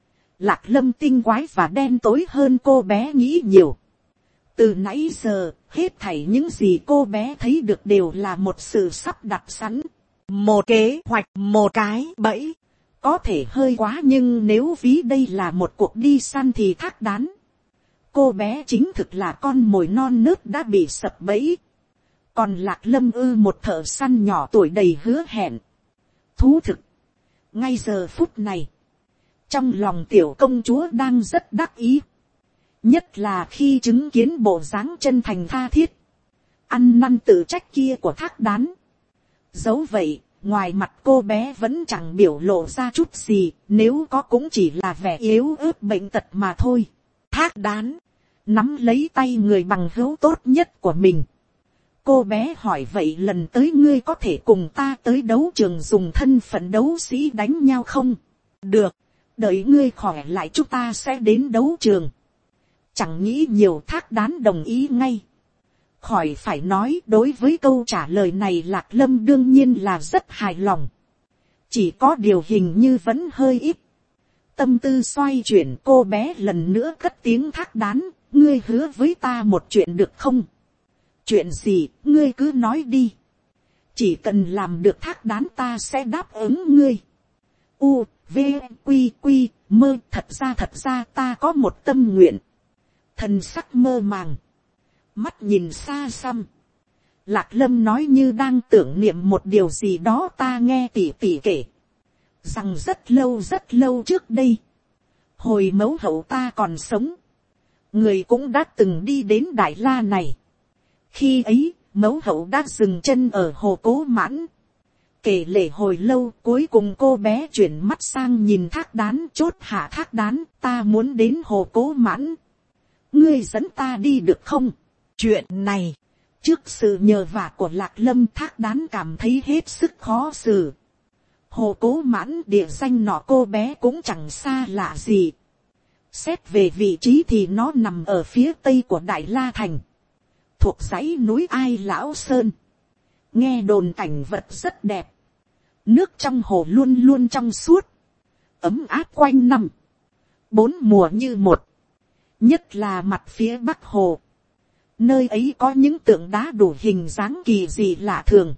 Lạc Lâm tinh quái và đen tối hơn cô bé nghĩ nhiều. Từ nãy giờ, hết thảy những gì cô bé thấy được đều là một sự sắp đặt sẵn. Một kế hoạch, một cái bẫy. Có thể hơi quá, nhưng nếu ví đây là một cuộc đi săn thì Thác Đán. Cô bé chính thực là con mồi non nớt đã bị sập bẫy. Còn Lạc Lâm ư, một thợ săn nhỏ tuổi đầy hứa hẹn. Thú thực. Ngay giờ phút này, trong lòng tiểu công chúa đang rất đắc ý. Nhất là khi chứng kiến bộ dáng chân thành tha thiết, ăn năn tự trách kia của Thác Đán. Dẫu vậy, ngoài mặt cô bé vẫn chẳng biểu lộ ra chút gì, nếu có cũng chỉ là vẻ yếu ớt bệnh tật mà thôi. Thác Đán nắm lấy tay người bằng hữu tốt nhất của mình. Cô bé hỏi, vậy lần tới ngươi có thể cùng ta tới đấu trường dùng thân phận đấu sĩ đánh nhau không? Được, đợi ngươi khỏe lại chúng ta sẽ đến đấu trường. Chẳng nghĩ nhiều, Thác Đán đồng ý ngay. Khỏi phải nói, đối với câu trả lời này Lạc Lâm đương nhiên là rất hài lòng. Chỉ có điều hình như vẫn hơi ít. Tâm tư xoay chuyển, cô bé lần nữa cất tiếng, Thác Đán, ngươi hứa với ta một chuyện được không? Chuyện gì, ngươi cứ nói đi. Chỉ cần làm được Thác Đán ta sẽ đáp ứng ngươi. U, V, Quy, Quy, mơ, thật ra thật ra ta có một tâm nguyện. Thần sắc mơ màng, mắt nhìn xa xăm. Lạc Lâm nói như đang tưởng niệm một điều gì đó, ta nghe tỉ tỉ kể. Rằng rất lâu rất lâu trước đây, hồi mẫu hậu ta còn sống, người cũng đã từng đi đến Đại La này. Khi ấy, mẫu hậu đã dừng chân ở hồ Cố Mãn. Kể lể hồi lâu, cuối cùng cô bé chuyển mắt sang nhìn Thác Đán, chốt hạ Thác Đán, ta muốn đến hồ Cố Mãn. Ngươi dẫn ta đi được không? Chuyện này, trước sự nhờ vả của Lạc Lâm, Thác Đán cảm thấy hết sức khó xử. Hồ Cố Mãn địa danh nọ cô bé cũng chẳng xa lạ gì. Xét về vị trí thì nó nằm ở phía tây của Đại La Thành, thuộc dãy núi Ai Lão Sơn. Nghe đồn cảnh vật rất đẹp. Nước trong hồ luôn luôn trong suốt, ấm áp quanh năm, bốn mùa như một. Nhất là mặt phía bắc hồ, nơi ấy có những tượng đá đủ hình dáng kỳ dị lạ thường.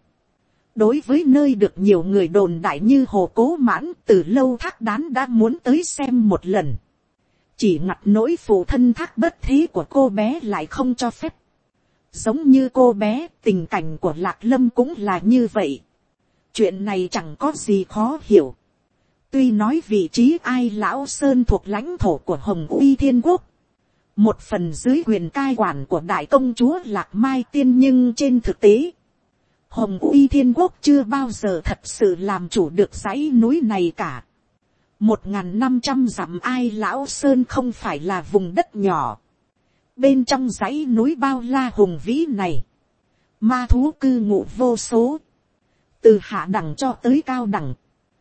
Đối với nơi được nhiều người đồn đại như hồ Cố Mãn, từ lâu Thác Đán đã muốn tới xem một lần. Chỉ ngặt nỗi phụ thân Thác Bất Thế của cô bé lại không cho phép. Giống như cô bé, tình cảnh của Lạc Lâm cũng là như vậy. Chuyện này chẳng có gì khó hiểu. Tuy nói vị trí Ai Lão Sơn thuộc lãnh thổ của Hồng Uy Thiên Quốc, một phần dưới quyền cai quản của đại công chúa Lạc Mai Tiên, nhưng trên thực tế, Hồng Uy Thiên Quốc chưa bao giờ thật sự làm chủ được dãy núi này cả. Một ngàn năm trăm dặm Ai Lão Sơn không phải là vùng đất nhỏ. Bên trong dãy núi bao la hùng vĩ này, ma thú cư ngụ vô số, từ hạ đẳng cho tới cao đẳng,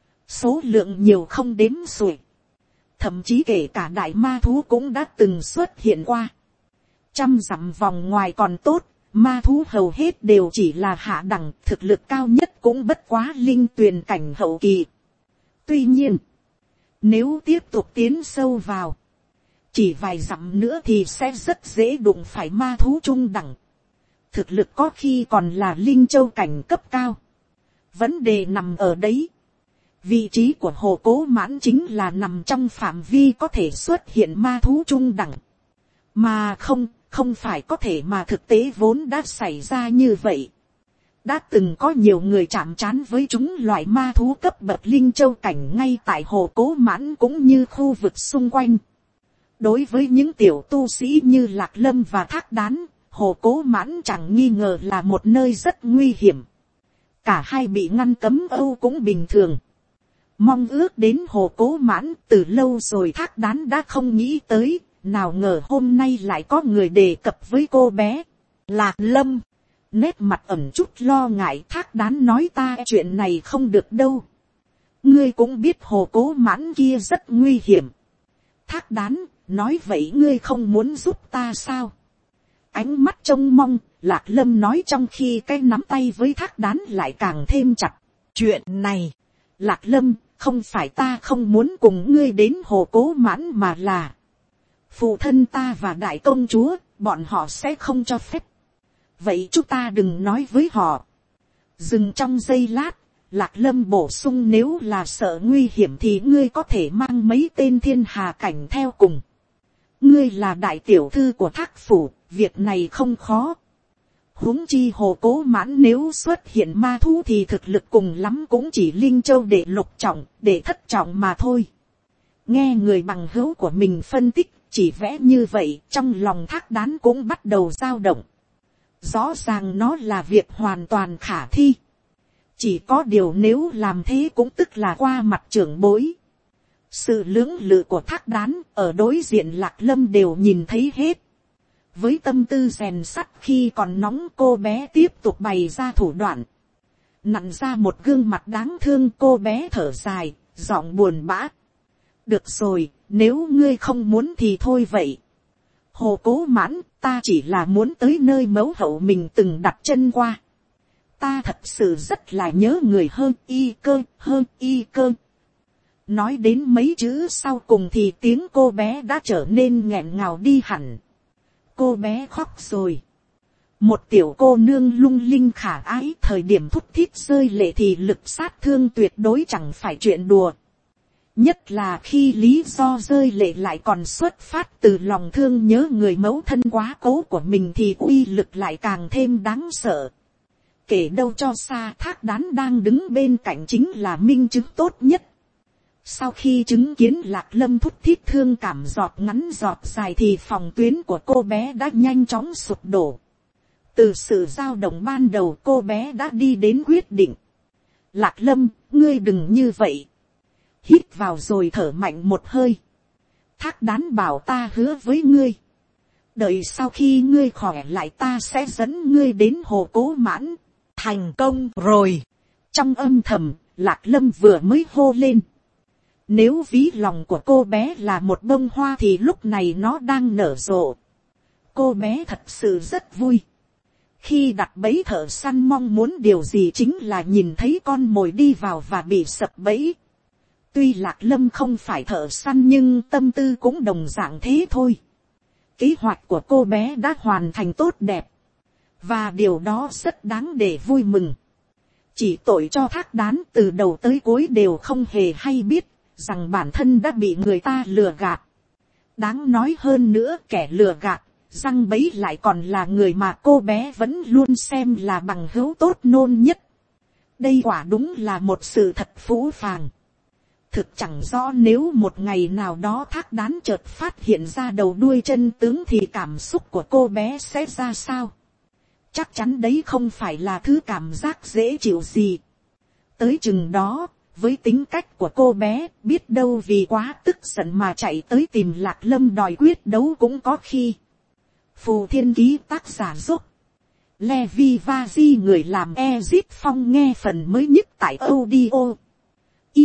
số lượng nhiều không đếm xuể. Thậm chí kể cả đại ma thú cũng đã từng xuất hiện qua. Trăm dặm vòng ngoài còn tốt, ma thú hầu hết đều chỉ là hạ đẳng, thực lực cao nhất cũng bất quá linh tuyền cảnh hậu kỳ. Tuy nhiên, nếu tiếp tục tiến sâu vào, chỉ vài dặm nữa thì sẽ rất dễ đụng phải ma thú trung đẳng. Thực lực có khi còn là linh châu cảnh cấp cao. Vấn đề nằm ở đấy. Vị trí của hồ Cố Mãn chính là nằm trong phạm vi có thể xuất hiện ma thú trung đẳng. Mà không, không phải có thể, mà thực tế vốn đã xảy ra như vậy. Đã từng có nhiều người chạm trán với chúng loại ma thú cấp bậc linh châu cảnh ngay tại hồ Cố Mãn cũng như khu vực xung quanh. Đối với những tiểu tu sĩ như Lạc Lâm và Thác Đán, hồ Cố Mãn chẳng nghi ngờ là một nơi rất nguy hiểm. Cả hai bị ngăn cấm Âu cũng bình thường. Mong ước đến hồ Cố Mãn từ lâu rồi Thác Đán đã không nghĩ tới, nào ngờ hôm nay lại có người đề cập với cô bé. Lạc Lâm, nét mặt ẩn chút lo ngại. Thác Đán nói ta chuyện này không được đâu. Ngươi cũng biết hồ Cố Mãn kia rất nguy hiểm. Thác Đán nói vậy ngươi không muốn giúp ta sao? Ánh mắt trông mong, Lạc Lâm nói trong khi cái nắm tay với Thác Đán lại càng thêm chặt. Chuyện này, Lạc Lâm, không phải ta không muốn cùng ngươi đến hồ Cố Mãn mà là phụ thân ta và đại công chúa, bọn họ sẽ không cho phép. Vậy chúng ta đừng nói với họ. Dừng trong giây lát, Lạc Lâm bổ sung nếu là sợ nguy hiểm thì ngươi có thể mang mấy tên thiên hà cảnh theo cùng. Ngươi là đại tiểu thư của Thác phủ, việc này không khó. Huống chi hồ Cố Mãn nếu xuất hiện ma thú thì thực lực cùng lắm cũng chỉ Linh Châu để lục trọng, để thất trọng mà thôi. Nghe người bằng hữu của mình phân tích, chỉ vẽ như vậy, trong lòng Thác Đán cũng bắt đầu dao động. Rõ ràng nó là việc hoàn toàn khả thi. Chỉ có điều nếu làm thế cũng tức là qua mặt trưởng bối. Sự lưỡng lự của Thác Đán ở đối diện Lạc Lâm đều nhìn thấy hết. Với tâm tư rèn sắt khi còn nóng, cô bé tiếp tục bày ra thủ đoạn. Nặn ra một gương mặt đáng thương, cô bé thở dài, giọng buồn bã. Được rồi, nếu ngươi không muốn thì thôi vậy. Hồ Cố Mãn, ta chỉ là muốn tới nơi mẫu hậu mình từng đặt chân qua. Ta thật sự rất là nhớ người hơn y cơ, hơn y cơ. Nói đến mấy chữ sau cùng thì tiếng cô bé đã trở nên nghẹn ngào đi hẳn. Cô bé khóc rồi. Một tiểu cô nương lung linh khả ái, thời điểm thút thít rơi lệ thì lực sát thương tuyệt đối chẳng phải chuyện đùa. Nhất là khi lý do rơi lệ lại còn xuất phát từ lòng thương nhớ người mẫu thân quá cố của mình thì uy lực lại càng thêm đáng sợ. Kể đâu cho xa, Thác Đán đang đứng bên cạnh chính là minh chứng tốt nhất. Sau khi chứng kiến Lạc Lâm thút thít thương cảm giọt ngắn giọt dài thì phòng tuyến của cô bé đã nhanh chóng sụp đổ. Từ sự dao động ban đầu cô bé đã đi đến quyết định. Lạc Lâm, ngươi đừng như vậy. Hít vào rồi thở mạnh một hơi. Thác Đán bảo ta hứa với ngươi. Đợi sau khi ngươi khỏe lại ta sẽ dẫn ngươi đến hồ Cố Mãn. Thành công rồi. Trong âm thầm, Lạc Lâm vừa mới hô lên. Nếu ví lòng của cô bé là một bông hoa thì lúc này nó đang nở rộ. Cô bé thật sự rất vui. Khi đặt bẫy thợ săn mong muốn điều gì chính là nhìn thấy con mồi đi vào và bị sập bẫy. Tuy Lạc Lâm không phải thợ săn nhưng tâm tư cũng đồng dạng thế thôi. Kế hoạch của cô bé đã hoàn thành tốt đẹp. Và điều đó rất đáng để vui mừng. Chỉ tội cho Thác Đán từ đầu tới cuối đều không hề hay biết rằng bản thân đã bị người ta lừa gạt. Đáng nói hơn nữa, kẻ lừa gạt, răng bẫy lại còn là người mà cô bé vẫn luôn xem là bằng hữu tốt nôn nhất. Đây quả đúng là một sự thật phũ phàng. Thực chẳng rõ nếu một ngày nào đó Thác Đán chợt phát hiện ra đầu đuôi chân tướng thì cảm xúc của cô bé sẽ ra sao. Chắc chắn đấy không phải là thứ cảm giác dễ chịu gì. Tới chừng đó, với tính cách của cô bé, biết đâu vì quá tức giận mà chạy tới tìm Lạc Lâm đòi quyết đấu cũng có khi. Phù Thiên Ký tác giả giúp. Levi Vazi người làm Ezit Phong nghe phần mới nhất tại audio. I.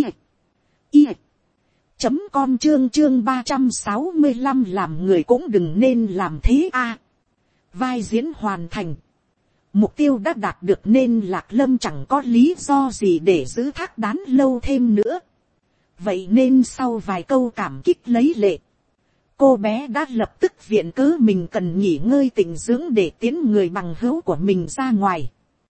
I. Chấm con chương chương ba trăm sáu mươi lăm làm người cũng đừng nên làm thế a. À, vai diễn hoàn thành. Mục tiêu đã đạt được nên Lạc Lâm chẳng có lý do gì để giữ Thác Đán lâu thêm nữa. Vậy nên sau vài câu cảm kích lấy lệ, cô bé đã lập tức viện cớ mình cần nghỉ ngơi tĩnh dưỡng để tiến người bằng hữu của mình ra ngoài.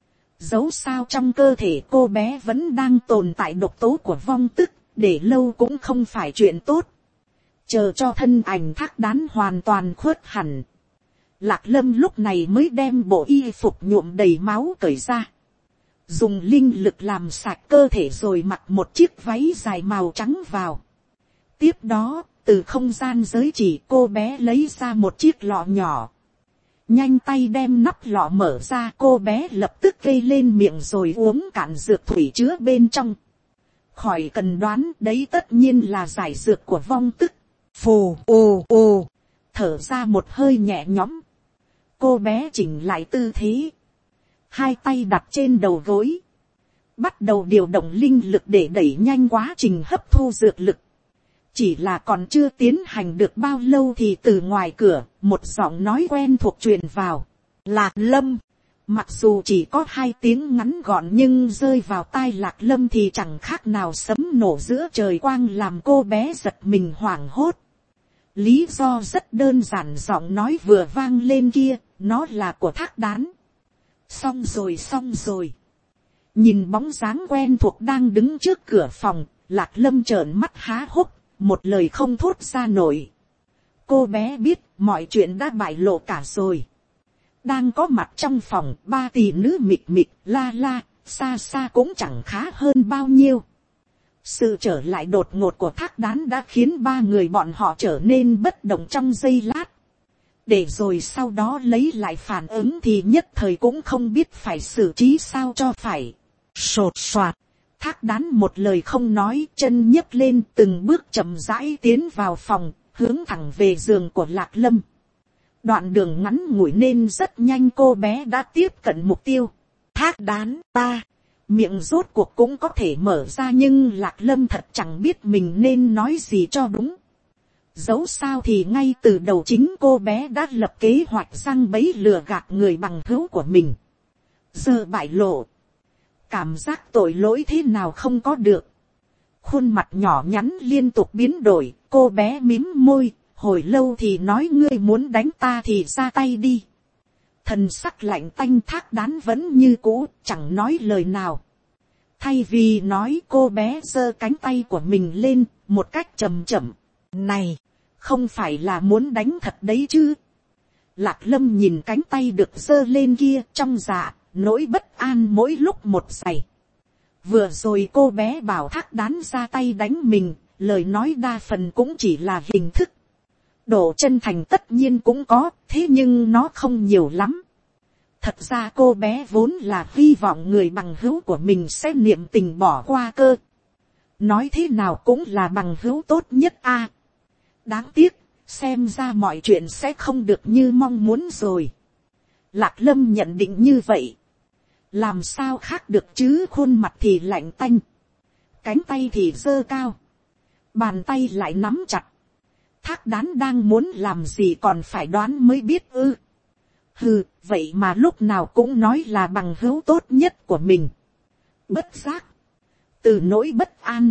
Dẫu sao trong cơ thể cô bé vẫn đang tồn tại độc tố của vong tức, để lâu cũng không phải chuyện tốt. Chờ cho thân ảnh Thác Đán hoàn toàn khuất hẳn, Lạc Lâm lúc này mới đem bộ y phục nhuộm đầy máu cởi ra. Dùng linh lực làm sạch cơ thể rồi mặc một chiếc váy dài màu trắng vào. Tiếp đó, từ không gian giới chỉ cô bé lấy ra một chiếc lọ nhỏ. Nhanh tay đem nắp lọ mở ra, cô bé lập tức kê lên miệng rồi uống cạn dược thủy chứa bên trong. Khỏi cần đoán, đấy tất nhiên là giải dược của vong tức. Phù ồ ồ, thở ra một hơi nhẹ nhõm. Cô bé chỉnh lại tư thế, hai tay đặt trên đầu gối, bắt đầu điều động linh lực để đẩy nhanh quá trình hấp thu dược lực. Chỉ là còn chưa tiến hành được bao lâu thì từ ngoài cửa, một giọng nói quen thuộc truyền vào. Lạc Lâm. Mặc dù chỉ có hai tiếng ngắn gọn nhưng rơi vào tai Lạc Lâm thì chẳng khác nào sấm nổ giữa trời quang, làm cô bé giật mình hoảng hốt. Lý do rất đơn giản, giọng nói vừa vang lên kia, nó là của Thác Đán. Xong rồi xong rồi. Nhìn bóng dáng quen thuộc đang đứng trước cửa phòng, Lạc Lâm trợn mắt há hốc, một lời không thốt ra nổi. Cô bé biết mọi chuyện đã bại lộ cả rồi. Đang có mặt trong phòng, ba tỷ nữ mịt mịt, la la, xa xa cũng chẳng khá hơn bao nhiêu. Sự trở lại đột ngột của Thác Đán đã khiến ba người bọn họ trở nên bất động trong giây lát. Để rồi sau đó lấy lại phản ứng thì nhất thời cũng không biết phải xử trí sao cho phải. Sột soạt, Thác Đán một lời không nói, chân nhấc lên từng bước chậm rãi tiến vào phòng, hướng thẳng về giường của Lạc Lâm. Đoạn đường ngắn ngủi nên rất nhanh cô bé đã tiếp cận mục tiêu. Thác Đán, ta, miệng rốt cuộc cũng có thể mở ra, nhưng Lạc Lâm thật chẳng biết mình nên nói gì cho đúng. Dẫu sao thì ngay từ đầu chính cô bé đã lập kế hoạch răng bẫy lừa gạt người bằng hữu của mình. Giờ bại lộ, cảm giác tội lỗi thế nào không có được. Khuôn mặt nhỏ nhắn liên tục biến đổi, cô bé mím môi, hồi lâu thì nói ngươi muốn đánh ta thì ra tay đi. Thần sắc lạnh tanh Thác Đán vẫn như cũ, chẳng nói lời nào. Thay vì nói, cô bé giơ cánh tay của mình lên, một cách chậm chậm. Này, không phải là muốn đánh thật đấy chứ. Lạc Lâm nhìn cánh tay được giơ lên kia, trong dạ, nỗi bất an mỗi lúc một dày. Vừa rồi cô bé bảo Thác Đán ra tay đánh mình, lời nói đa phần cũng chỉ là hình thức. Độ chân thành tất nhiên cũng có, thế nhưng nó không nhiều lắm. Thật ra cô bé vốn là hy vọng người bằng hữu của mình sẽ niệm tình bỏ qua cơ. Nói thế nào cũng là bằng hữu tốt nhất a. Đáng tiếc, xem ra mọi chuyện sẽ không được như mong muốn rồi. Lạc Lâm nhận định như vậy. Làm sao khác được chứ, khuôn mặt thì lạnh tanh. Cánh tay thì giơ cao. Bàn tay lại nắm chặt. Thác Đán đang muốn làm gì còn phải đoán mới biết ư. Hừ, vậy mà lúc nào cũng nói là bằng hữu tốt nhất của mình. Bất giác. Từ nỗi bất an.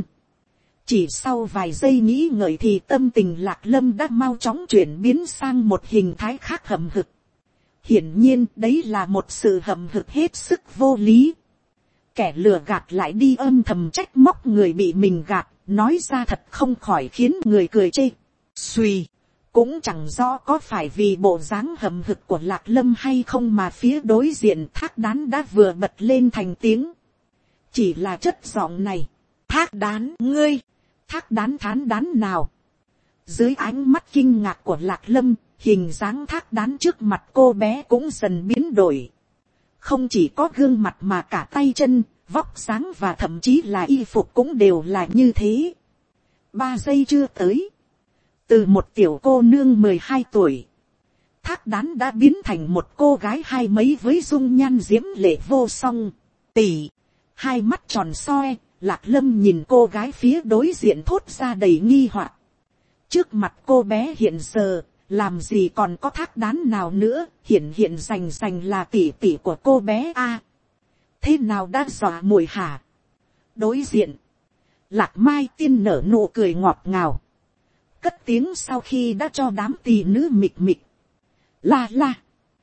Chỉ sau vài giây nghĩ ngợi thì tâm tình Lạc Lâm đã mau chóng chuyển biến sang một hình thái khác hậm hực. Hiển nhiên đấy là một sự hậm hực hết sức vô lý. Kẻ lừa gạt lại đi âm thầm trách móc người bị mình gạt, nói ra thật không khỏi khiến người cười chê. Xuy, cũng chẳng rõ có phải vì bộ dáng hậm hực của Lạc Lâm hay không mà phía đối diện Thác Đán đã vừa bật lên thành tiếng. Chỉ là chất giọng này. Thác Đán, ngươi, Thác Đán thán đán nào. Dưới ánh mắt kinh ngạc của Lạc Lâm, hình dáng Thác Đán trước mặt cô bé cũng dần biến đổi. Không chỉ có gương mặt mà cả tay chân, vóc dáng và thậm chí là y phục cũng đều là như thế. Ba giây chưa tới. Từ một tiểu cô nương mười hai tuổi, Thác Đán đã biến thành một cô gái hai mấy với dung nhan diễm lệ vô song. Tỷ, hai mắt tròn soi, Lạc Lâm nhìn cô gái phía đối diện thốt ra đầy nghi hoặc. Trước mặt cô bé hiện giờ, làm gì còn có Thác Đán nào nữa, hiện hiện rành rành là tỷ tỷ của cô bé a. Thế nào đã dọa muội hả? Đối diện, Lạc Mai Tiên nở nụ cười ngọt ngào. Cất tiếng sau khi đã cho đám tỷ nữ mịt mịt. La la.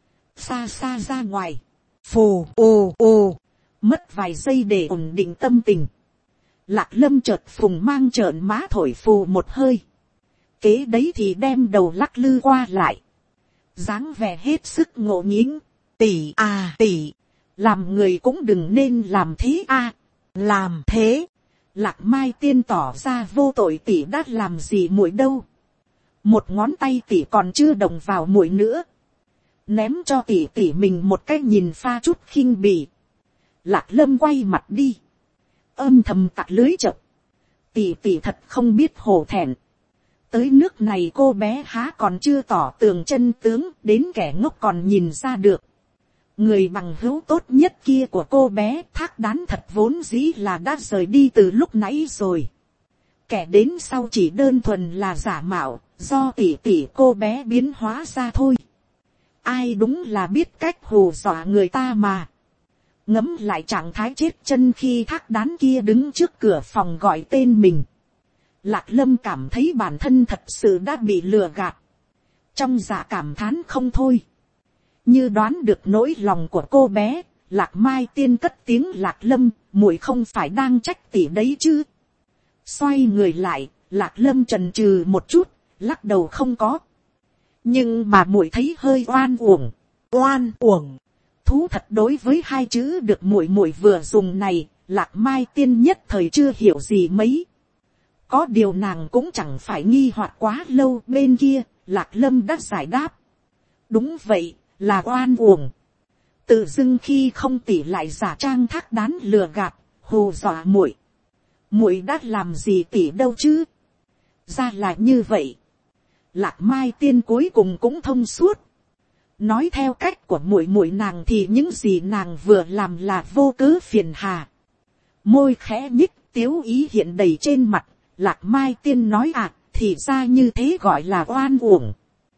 Xa xa ra ngoài. Phù ô ô. Mất vài giây để ổn định tâm tình. Lạc Lâm chợt phùng mang trợn má thổi phù một hơi. Kế đấy thì đem đầu lắc lư qua lại. Dáng vẻ hết sức ngộ nghĩnh. Tỷ à tỷ. Làm người cũng đừng nên làm thế a. Làm thế. Lạc Mai Tiên tỏ ra vô tội, tỷ đã làm gì muội đâu. Một ngón tay tỷ còn chưa động vào muội nữa. Ném cho tỷ tỷ mình một cái nhìn pha chút khinh bỉ. Lạc Lâm quay mặt đi. Âm thầm tặc lưới chập. Tỷ tỷ thật không biết hổ thẹn. tới nước này cô bé há còn chưa tỏ tường chân tướng, đến kẻ ngốc còn nhìn ra được. Người bằng hữu tốt nhất kia của cô bé Thác Đán thật vốn dĩ là đã rời đi từ lúc nãy rồi. Kẻ đến sau chỉ đơn thuần là giả mạo, do tỷ tỷ cô bé biến hóa ra thôi. Ai đúng là biết cách hù dọa người ta mà. Ngẫm lại trạng thái chết chân khi Thác Đán kia đứng trước cửa phòng gọi tên mình. Lạc Lâm cảm thấy bản thân thật sự đã bị lừa gạt. Trong dạ cảm thán không thôi. Như đoán được nỗi lòng của cô bé, Lạc Mai Tiên cất tiếng: Lạc Lâm, muội không phải đang trách tỷ đấy chứ? Xoay người lại, Lạc Lâm chần chừ một chút, lắc đầu: không có. Nhưng mà muội thấy hơi oan uổng. Oan uổng. Thú thật, đối với hai chữ được muội muội vừa dùng này, Lạc Mai Tiên nhất thời chưa hiểu gì mấy. Có điều nàng cũng chẳng phải nghi hoặc quá lâu. Bên kia, Lạc Lâm đã giải đáp. Đúng vậy, là oan uổng. Tự dưng khi không tỷ lại giả trang Thác Đán lừa gạt, hù dọa muội. Muội đã làm gì tỷ đâu chứ? Ra là như vậy. Lạc Mai Tiên cuối cùng cũng thông suốt. Nói theo cách của muội muội nàng thì những gì nàng vừa làm là vô cớ phiền hà. Môi khẽ nhích, tiếu ý hiện đầy trên mặt. Lạc Mai Tiên nói: à, thì ra như thế gọi là oan uổng.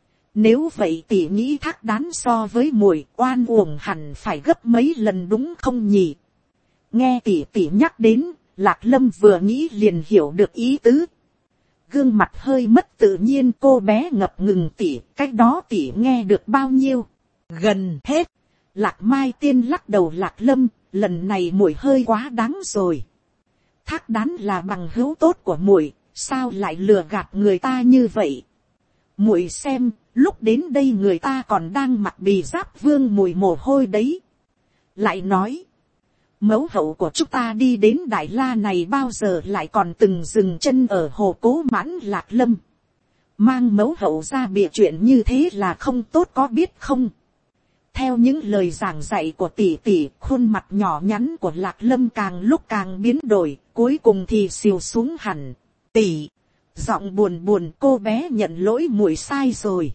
Nếu vậy tỷ nghĩ Thác Đán so với muội oan uổng hẳn phải gấp mấy lần đúng không nhỉ? Nghe tỷ tỷ nhắc đến, Lạc Lâm vừa nghĩ liền hiểu được ý tứ. Gương mặt hơi mất tự nhiên, cô bé ngập ngừng: tỷ, cách đó tỷ nghe được bao nhiêu? Gần hết. Lạc Mai Tiên lắc đầu: Lạc Lâm, lần này muội hơi quá đáng rồi. Thác Đán là bằng hữu tốt của muội, sao lại lừa gạt người ta như vậy? Muội xem, lúc đến đây người ta còn đang mặc bì giáp vương mùi mồ hôi đấy. Lại nói, mẫu hậu của chúng ta đi đến Đại La này bao giờ lại còn từng dừng chân ở hồ Cố Mãn. Lạc Lâm, mang mẫu hậu ra bịa chuyện như thế là không tốt có biết không? Theo những lời giảng dạy của tỷ tỷ, khuôn mặt nhỏ nhắn của Lạc Lâm càng lúc càng biến đổi, cuối cùng thì xìu xuống hẳn. Tỷ, giọng buồn buồn, cô bé nhận lỗi, muội sai rồi.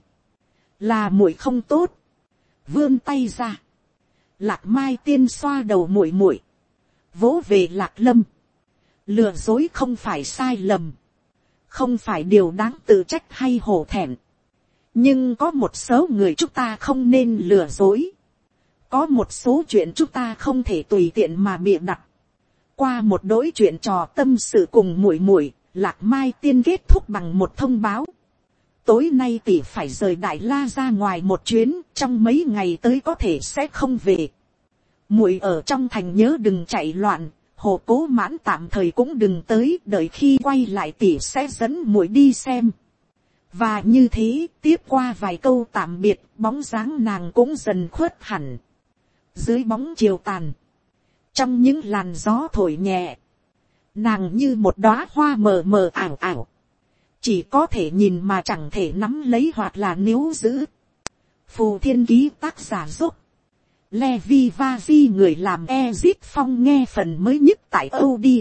Là muội không tốt. Vươn tay ra. Lạc Mai Tiên xoa đầu muội muội, vỗ về Lạc Lâm. Lừa dối không phải sai lầm, không phải điều đáng tự trách hay hổ thẹn. Nhưng có một số người chúng ta không nên lừa dối. Có một số chuyện chúng ta không thể tùy tiện mà bịa đặt. Qua một đỗi chuyện trò tâm sự cùng muội muội, Lạc Mai Tiên kết thúc bằng một thông báo. Tối nay tỷ phải rời Đại La ra ngoài một chuyến, trong mấy ngày tới có thể sẽ không về. Muội ở trong thành nhớ đừng chạy loạn, hồ Cố Mãn tạm thời cũng đừng tới, đợi khi quay lại tỷ sẽ dẫn muội đi xem. Và như thế, tiếp qua vài câu tạm biệt, bóng dáng nàng cũng dần khuất hẳn. Dưới bóng chiều tàn, trong những làn gió thổi nhẹ, nàng như một đóa hoa mờ mờ ảo ảo, chỉ có thể nhìn mà chẳng thể nắm lấy hoặc là níu giữ. Phù Thiên Ký, tác giả Dốc Levi Vazi, người làm Ezit Phong, nghe phần mới nhất tại audio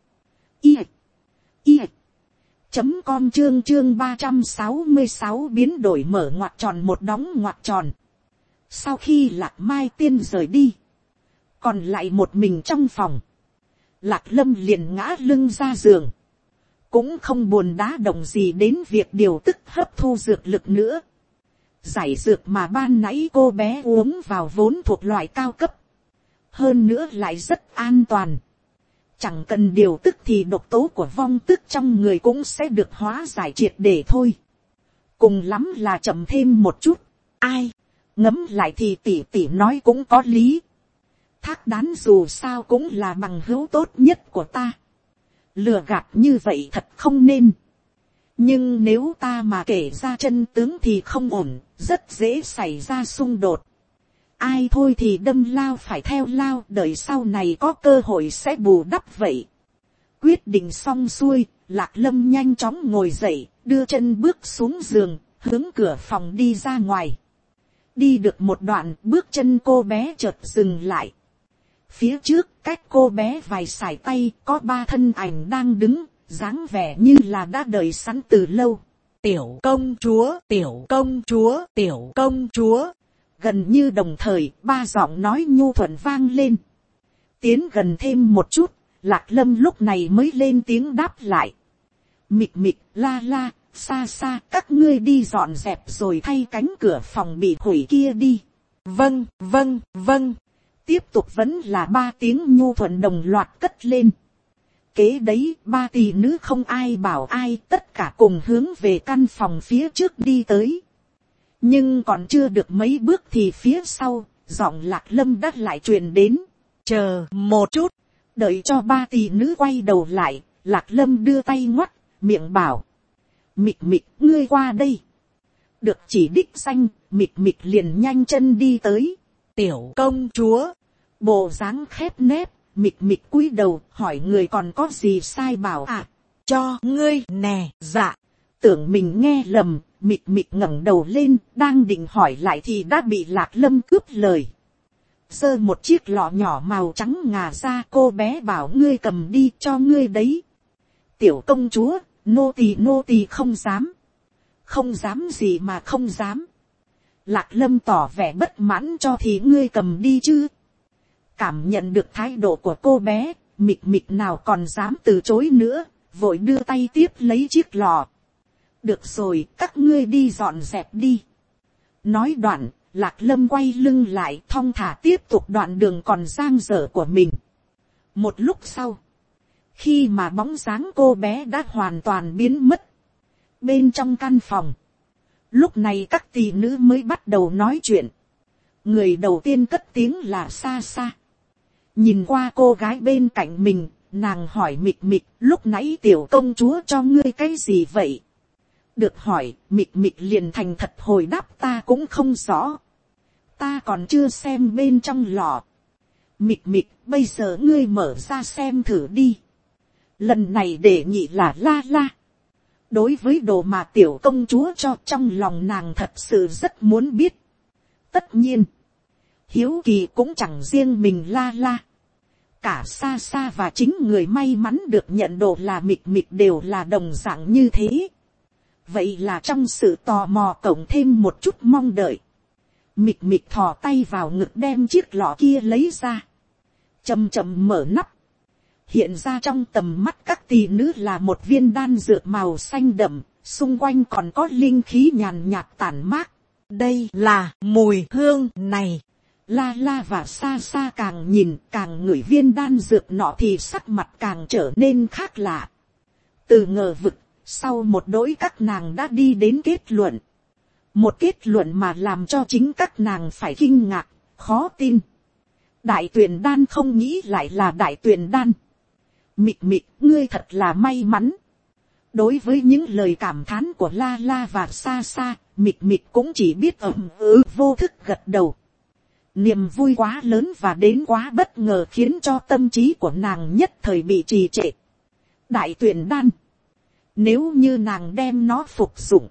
i i chấm com. Chương chương ba trăm sáu mươi sáu biến đổi mở ngoặc tròn một đóng ngoặc tròn. Sau khi Lạc Mai Tiên rời đi, còn lại một mình trong phòng, Lạc Lâm liền ngã lưng ra giường, cũng không buồn đá động gì đến việc điều tức hấp thu dược lực nữa. Giải dược mà ban nãy cô bé uống vào vốn thuộc loại cao cấp, hơn nữa lại rất an toàn. Chẳng cần điều tức thì độc tố của vong tức trong người cũng sẽ được hóa giải triệt để thôi. Cùng lắm là chậm thêm một chút. Ai, ngẫm lại thì tỷ tỷ nói cũng có lý. Thác Đán dù sao cũng là bằng hữu tốt nhất của ta. Lừa gạt như vậy thật không nên. Nhưng nếu ta mà kể ra chân tướng thì không ổn, rất dễ xảy ra xung đột. Ai thôi thì đâm lao phải theo lao, đợi sau này có cơ hội sẽ bù đắp vậy. Quyết định xong xuôi, Lạc Lâm nhanh chóng ngồi dậy, đưa chân bước xuống giường, hướng cửa phòng đi ra ngoài. Đi được một đoạn, bước chân cô bé chợt dừng lại. Phía trước, cách cô bé vài sải tay, có ba thân ảnh đang đứng, dáng vẻ như là đã đợi sẵn từ lâu. tiểu công chúa, tiểu công chúa, tiểu công chúa. Gần như đồng thời, ba giọng nói nhu thuận vang lên. Tiến gần thêm một chút, Lạc Lâm lúc này mới lên tiếng đáp lại. Mịch mịch, la la, xa xa, các ngươi đi dọn dẹp rồi thay cánh cửa phòng bị hủy kia đi. Vâng, vâng, vâng. Tiếp tục vẫn là ba tiếng nhu thuận đồng loạt cất lên. Kế đấy, ba tỷ nữ không ai bảo ai, tất cả cùng hướng về căn phòng phía trước đi tới. Nhưng còn chưa được mấy bước thì phía sau, giọng Lạc Lâm đã lại truyền đến. Chờ một chút, đợi cho ba tỷ nữ quay đầu lại, Lạc Lâm đưa tay ngoắt, miệng bảo. Mịch mịch, ngươi qua đây. Được chỉ đích danh, mịch mịch liền nhanh chân đi tới. Tiểu công chúa, bộ dáng khép nép, mịch mịch cúi đầu hỏi người còn có gì sai bảo à. Cho ngươi nè, dạ. Tưởng mình nghe lầm, mịch mịch ngẩng đầu lên, đang định hỏi lại thì đã bị Lạc Lâm cướp lời. Giơ một chiếc lọ nhỏ màu trắng ngà ra, cô bé bảo ngươi cầm đi, cho ngươi đấy. Tiểu công chúa, nô tỳ nô tỳ không dám. Không dám gì mà không dám. Lạc Lâm tỏ vẻ bất mãn, cho thì ngươi cầm đi chứ. Cảm nhận được thái độ của cô bé, mịch mịch nào còn dám từ chối nữa, vội đưa tay tiếp lấy chiếc lọ. Được rồi, các ngươi đi dọn dẹp đi. Nói đoạn, Lạc Lâm quay lưng lại, thong thả tiếp tục đoạn đường còn dang dở của mình. Một lúc sau, khi mà bóng dáng cô bé đã hoàn toàn biến mất bên trong căn phòng, lúc này các tỷ nữ mới bắt đầu nói chuyện. Người đầu tiên cất tiếng là xa xa. Nhìn qua cô gái bên cạnh mình, nàng hỏi mịch mịch, lúc nãy tiểu công chúa cho ngươi cái gì vậy? Được hỏi, mịch mịch liền thành thật hồi đáp, ta cũng không rõ. Ta còn chưa xem bên trong lọ. Mịch mịch, bây giờ ngươi mở ra xem thử đi. Lần này đề nghị là la la. Đối với đồ mà tiểu công chúa cho, trong lòng nàng thật sự rất muốn biết. Tất nhiên, hiếu kỳ cũng chẳng riêng mình la la. Cả xa xa và chính người may mắn được nhận đồ là mịch mịch đều là đồng dạng như thế. Vậy là trong sự tò mò cộng thêm một chút mong đợi. Mịch mịch thò tay vào ngực đem chiếc lọ kia lấy ra. Chậm chậm mở nắp. Hiện ra trong tầm mắt các tỷ nữ là một viên đan dược màu xanh đậm, xung quanh còn có linh khí nhàn nhạt tản mát. Đây là mùi hương này. La la và xa xa càng nhìn càng ngửi viên đan dược nọ thì sắc mặt càng trở nên khác lạ. Từ ngờ vực, sau một đỗi các nàng đã đi đến kết luận. Một kết luận mà làm cho chính các nàng phải kinh ngạc, khó tin. Đại tuyển đan không nghĩ lại là đại tuyển đan. Mịch mịch, ngươi thật là may mắn. Đối với những lời cảm thán của la la và xa xa, mịch mịch cũng chỉ biết ậm ừ vô thức gật đầu. Niềm vui quá lớn và đến quá bất ngờ khiến cho tâm trí của nàng nhất thời bị trì trệ. Đại tuyển đan. Nếu như nàng đem nó phục dụng,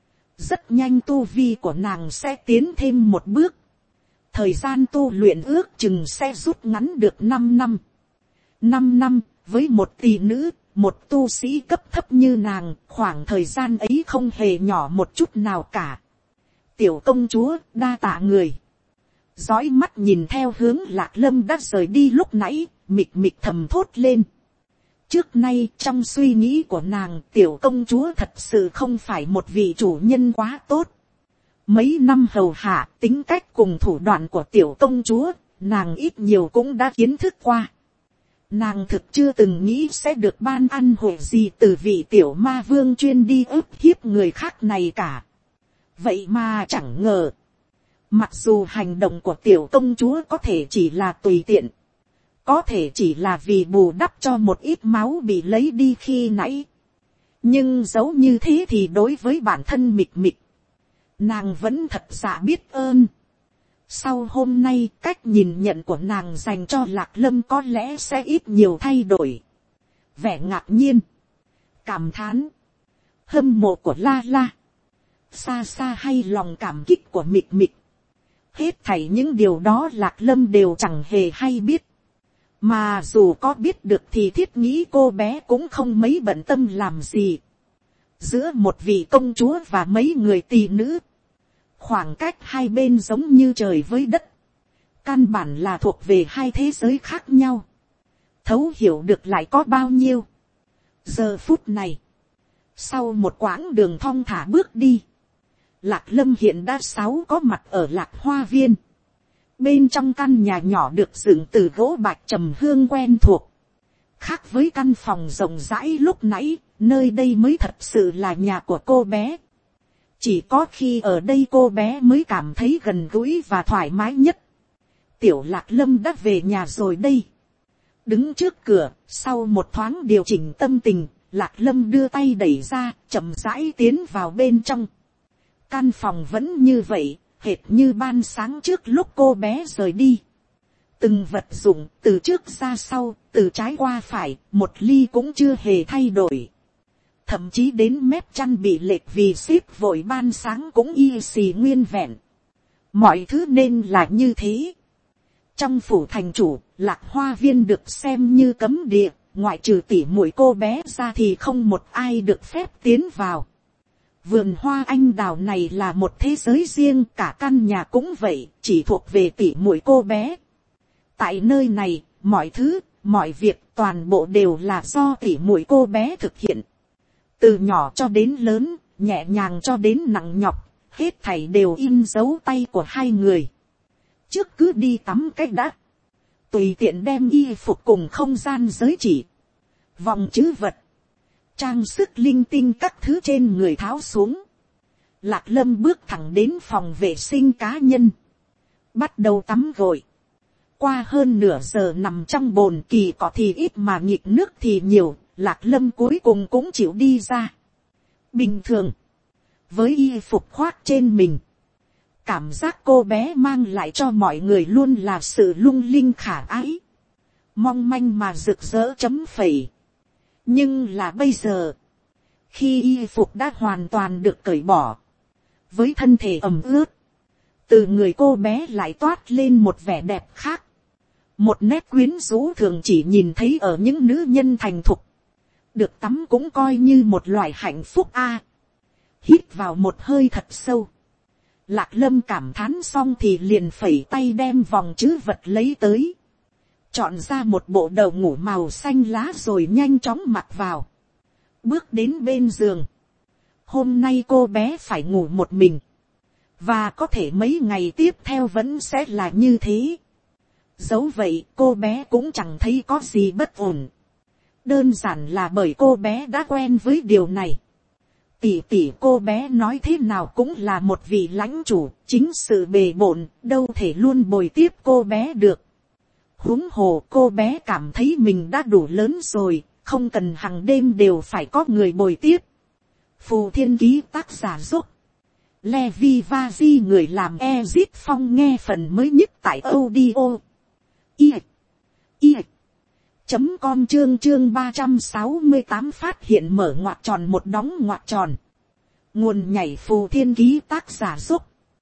rất nhanh tu vi của nàng sẽ tiến thêm một bước. Thời gian tu luyện ước chừng sẽ rút ngắn được năm năm. năm năm, với một tỷ nữ, một tu sĩ cấp thấp như nàng, khoảng thời gian ấy không hề nhỏ một chút nào cả. Tiểu công chúa, đa tạ người. Dõi mắt nhìn theo hướng Lạc Lâm đã rời đi lúc nãy, mịch mịch thầm thốt lên. Trước nay trong suy nghĩ của nàng, tiểu công chúa thật sự không phải một vị chủ nhân quá tốt. Mấy năm hầu hạ, tính cách cùng thủ đoạn của tiểu công chúa, nàng ít nhiều cũng đã kiến thức qua. Nàng thực chưa từng nghĩ sẽ được ban ăn hội gì từ vị tiểu ma vương chuyên đi ức hiếp người khác này cả. Vậy mà chẳng ngờ. Mặc dù hành động của tiểu công chúa có thể chỉ là tùy tiện. Có thể chỉ là vì bù đắp cho một ít máu bị lấy đi khi nãy. Nhưng dẫu như thế thì đối với bản thân mịch mịch, nàng vẫn thật dạ biết ơn. Sau hôm nay, cách nhìn nhận của nàng dành cho Lạc Lâm có lẽ sẽ ít nhiều thay đổi. Vẻ ngạc nhiên, cảm thán, hâm mộ của la la, xa xa hay lòng cảm kích của mịch mịch. Hết thảy những điều đó Lạc Lâm đều chẳng hề hay biết. Mà dù có biết được thì thiết nghĩ cô bé cũng không mấy bận tâm làm gì. giữa một vị công chúa và mấy người tỳ nữ, khoảng cách hai bên giống như trời với đất, căn bản là thuộc về hai thế giới khác nhau, thấu hiểu được lại có bao nhiêu. Giờ phút này, sau một quãng đường thong thả bước đi, Lạc Lâm hiện đã sáu có mặt ở Lạc Hoa Viên. Bên trong căn nhà nhỏ được dựng từ gỗ bạch trầm hương quen thuộc. Khác với căn phòng rộng rãi lúc nãy, nơi đây mới thật sự là nhà của cô bé. Chỉ có khi ở đây cô bé mới cảm thấy gần gũi và thoải mái nhất. Tiểu Lạc Lâm đã về nhà rồi đây. Đứng trước cửa, sau một thoáng điều chỉnh tâm tình, Lạc Lâm đưa tay đẩy ra, chậm rãi tiến vào bên trong. Căn phòng vẫn như vậy, hệt như ban sáng trước lúc cô bé rời đi. Từng vật dụng từ trước ra sau, từ trái qua phải, một ly cũng chưa hề thay đổi. Thậm chí đến mép chăn bị lệch vì ship vội ban sáng cũng y xì nguyên vẹn. Mọi thứ nên là như thế. Trong phủ thành chủ, Lạc Hoa Viên được xem như cấm địa, ngoại trừ tỉ muội cô bé ra thì không một ai được phép tiến vào. Vườn hoa anh đào này là một thế giới riêng, cả căn nhà cũng vậy, chỉ thuộc về tỉ muội cô bé. Tại nơi này, mọi thứ, mọi việc toàn bộ đều là do tỉ muội cô bé thực hiện. Từ nhỏ cho đến lớn, nhẹ nhàng cho đến nặng nhọc, hết thảy đều in dấu tay của hai người. Trước cứ đi tắm cách đã, tùy tiện đem y phục cùng không gian giới chỉ, vòng chữ vật, trang sức linh tinh các thứ trên người tháo xuống. Lạc Lâm bước thẳng đến phòng vệ sinh cá nhân, bắt đầu tắm gội. Qua hơn nửa giờ nằm trong bồn kỳ cọ thì ít mà nhịp nước thì nhiều, Lạc Lâm cuối cùng cũng chịu đi ra. Bình thường, với y phục khoác trên mình, cảm giác cô bé mang lại cho mọi người luôn là sự lung linh khả ái, mong manh mà rực rỡ chấm phẩy. Nhưng là bây giờ, khi y phục đã hoàn toàn được cởi bỏ, với thân thể ẩm ướt, từ người cô bé lại toát lên một vẻ đẹp khác, một nét quyến rũ thường chỉ nhìn thấy ở những nữ nhân thành thục. Được tắm cũng coi như một loại hạnh phúc a. Hít vào một hơi thật sâu, Lạc Lâm cảm thán xong thì liền phẩy tay đem vòng chữ vật lấy tới, chọn ra một bộ đầu ngủ màu xanh lá rồi nhanh chóng mặc vào, bước đến bên giường. Hôm nay cô bé phải ngủ một mình, và có thể mấy ngày tiếp theo vẫn sẽ là như thế. Dẫu vậy cô bé cũng chẳng thấy có gì bất ổn, đơn giản là bởi cô bé đã quen với điều này. Tỷ tỷ cô bé nói thế nào cũng là một vị lãnh chủ, chính sự bề bộn, đâu thể luôn bồi tiếp cô bé được. Huống hồ cô bé cảm thấy mình đã đủ lớn rồi, không cần hàng đêm đều phải có người bồi tiếp. Phù Thiên Ký tác giả giúp Levi Vazi người làm Ezit Phong nghe phần mới nhất tại audio i i chấm com chương chương ba trăm sáu mươi tám phát hiện mở ngoặc tròn một đóng ngoặc tròn. Nguồn nhảy Phù Thiên Ký tác giả giúp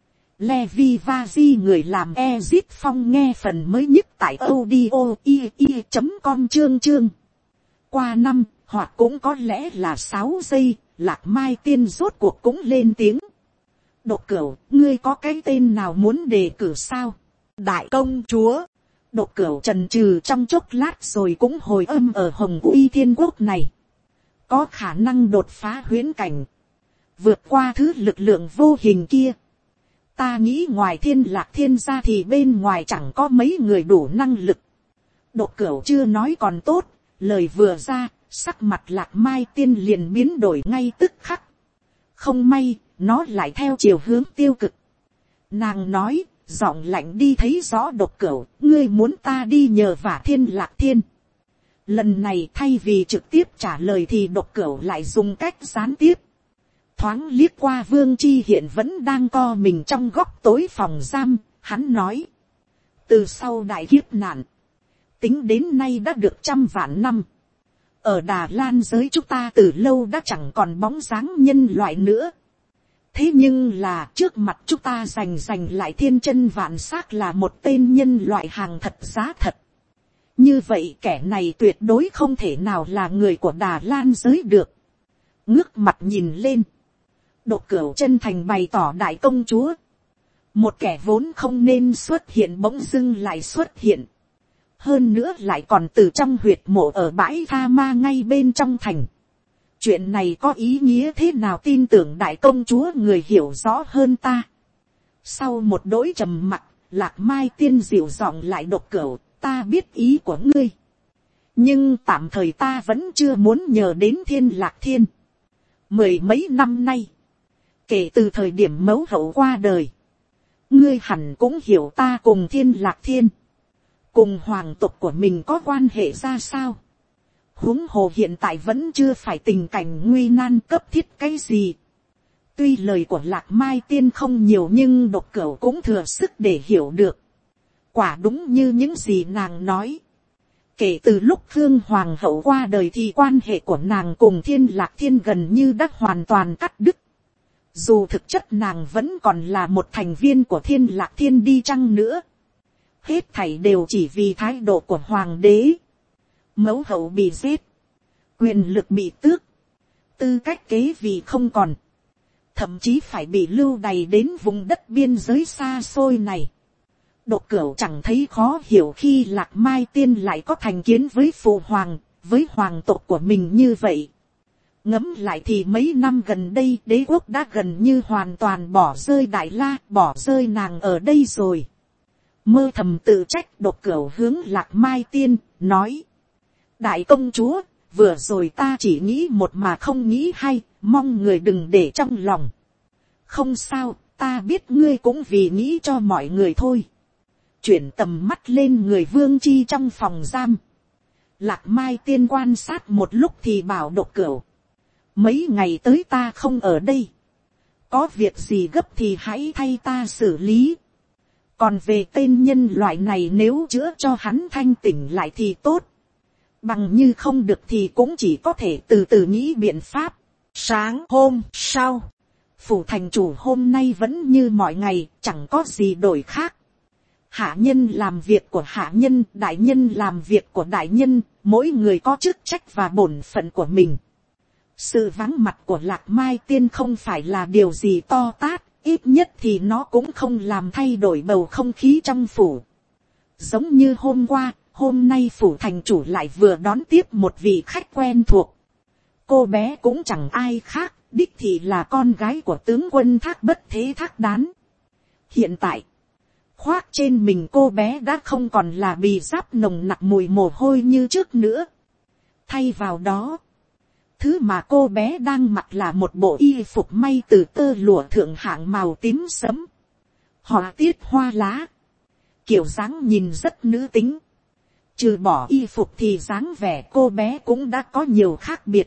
Levi Vazi người làm Ezit Phong nghe phần mới nhất tại audio i i chấm com chương chương. Qua năm, hoặc cũng có lẽ là sáu giây, Lạc Mai Tiên rốt cuộc cũng lên tiếng. Độc Cửu, ngươi có cái tên nào muốn đề cử sao? Đại công chúa. Độc Cửu chần chừ trong chốc lát rồi cũng hồi âm ở Hồng Uy Thiên Quốc này. Có khả năng đột phá huyễn cảnh, vượt qua thứ lực lượng vô hình kia. Ta nghĩ ngoài Thiên Lạc Thiên ra thì bên ngoài chẳng có mấy người đủ năng lực. Độc Cửu chưa nói còn tốt, lời vừa ra, sắc mặt Lạc Mai Tiên liền biến đổi ngay tức khắc. Không may, nó lại theo chiều hướng tiêu cực. Nàng nói, giọng lạnh đi thấy rõ Độc Cửu, ngươi muốn ta đi nhờ vả Thiên Lạc Thiên. Lần này thay vì trực tiếp trả lời thì Độc Cửu lại dùng cách gián tiếp. Thoáng liếc qua Vương Chi Hiện vẫn đang co mình trong góc tối phòng giam, hắn nói. Từ sau đại kiếp nạn, tính đến nay đã được trăm vạn năm. Ở Đà Lan giới chúng ta từ lâu đã chẳng còn bóng dáng nhân loại nữa. Thế nhưng là trước mặt chúng ta giành giành lại thiên chân vạn xác là một tên nhân loại hàng thật giá thật. Như vậy kẻ này tuyệt đối không thể nào là người của Đà Lan giới được. ngước mặt nhìn lên, Độc Cửu chân thành bày tỏ đại công chúa, một kẻ vốn không nên xuất hiện bỗng dưng lại xuất hiện, hơn nữa lại còn từ trong huyệt mộ ở bãi Tha Ma ngay bên trong thành. Chuyện này có ý nghĩa thế nào, tin tưởng đại công chúa người hiểu rõ hơn ta. Sau một đỗi trầm mặc, Lạc Mai tiên dịu giọng lại, Độc Cửu, ta biết ý của ngươi, nhưng tạm thời ta vẫn chưa muốn nhờ đến Thiên Lạc Thiên. Mười mấy năm nay, kể từ thời điểm mẫu hậu qua đời, ngươi hẳn cũng hiểu ta cùng Thiên Lạc Thiên, cùng hoàng tộc của mình có quan hệ ra sao. Huống hồ hiện tại vẫn chưa phải tình cảnh nguy nan cấp thiết cái gì. Tuy lời của Lạc Mai tiên không nhiều nhưng Độc Cửu cũng thừa sức để hiểu được. Quả đúng như những gì nàng nói. Kể từ lúc Vương Hoàng hậu qua đời thì quan hệ của nàng cùng Thiên Lạc Thiên gần như đã hoàn toàn cắt đứt. Dù thực chất nàng vẫn còn là một thành viên của Thiên Lạc Thiên đi chăng nữa. Hết thảy đều chỉ vì thái độ của Hoàng đế. Mẫu hậu bị giết, quyền lực bị tước, tư cách kế vị không còn, thậm chí phải bị lưu đày đến vùng đất biên giới xa xôi này. Độc Cửu chẳng thấy khó hiểu khi Lạc Mai tiên lại có thành kiến với phụ hoàng, với hoàng tộc của mình như vậy. Ngẫm lại thì mấy năm gần đây đế quốc đã gần như hoàn toàn bỏ rơi Đại La, bỏ rơi nàng ở đây rồi. Mơ thầm tự trách, Độc Cửu hướng Lạc Mai tiên, nói. Đại công chúa, vừa rồi ta chỉ nghĩ một mà không nghĩ hai, mong người đừng để trong lòng. Không sao, ta biết ngươi cũng vì nghĩ cho mọi người thôi. Chuyển tầm mắt lên người Vương Chi trong phòng giam. Lạc Mai tiên quan sát một lúc thì bảo Độc Cửu. Mấy ngày tới ta không ở đây. Có việc gì gấp thì hãy thay ta xử lý. Còn về tên nhân loại này nếu chữa cho hắn thanh tỉnh lại thì tốt. Bằng như không được thì cũng chỉ có thể từ từ nghĩ biện pháp. Sáng hôm sau, phủ thành chủ hôm nay vẫn như mọi ngày, chẳng có gì đổi khác. Hạ nhân làm việc của hạ nhân, đại nhân làm việc của đại nhân, mỗi người có chức trách và bổn phận của mình. Sự vắng mặt của Lạc Mai tiên không phải là điều gì to tát, ít nhất thì nó cũng không làm thay đổi bầu không khí trong phủ. Giống như hôm qua, hôm nay phủ thành chủ lại vừa đón tiếp một vị khách quen thuộc. Cô bé cũng chẳng ai khác, đích thị là con gái của tướng quân Thác Bất Thế Thác Đán. Hiện tại, khoác trên mình cô bé đã không còn là bì giáp nồng nặc mùi mồ hôi như trước nữa. Thay vào đó, thứ mà cô bé đang mặc là một bộ y phục may từ tơ lụa thượng hạng màu tím sẫm, họa tiết hoa lá, kiểu dáng nhìn rất nữ tính. Trừ bỏ y phục thì dáng vẻ cô bé cũng đã có nhiều khác biệt.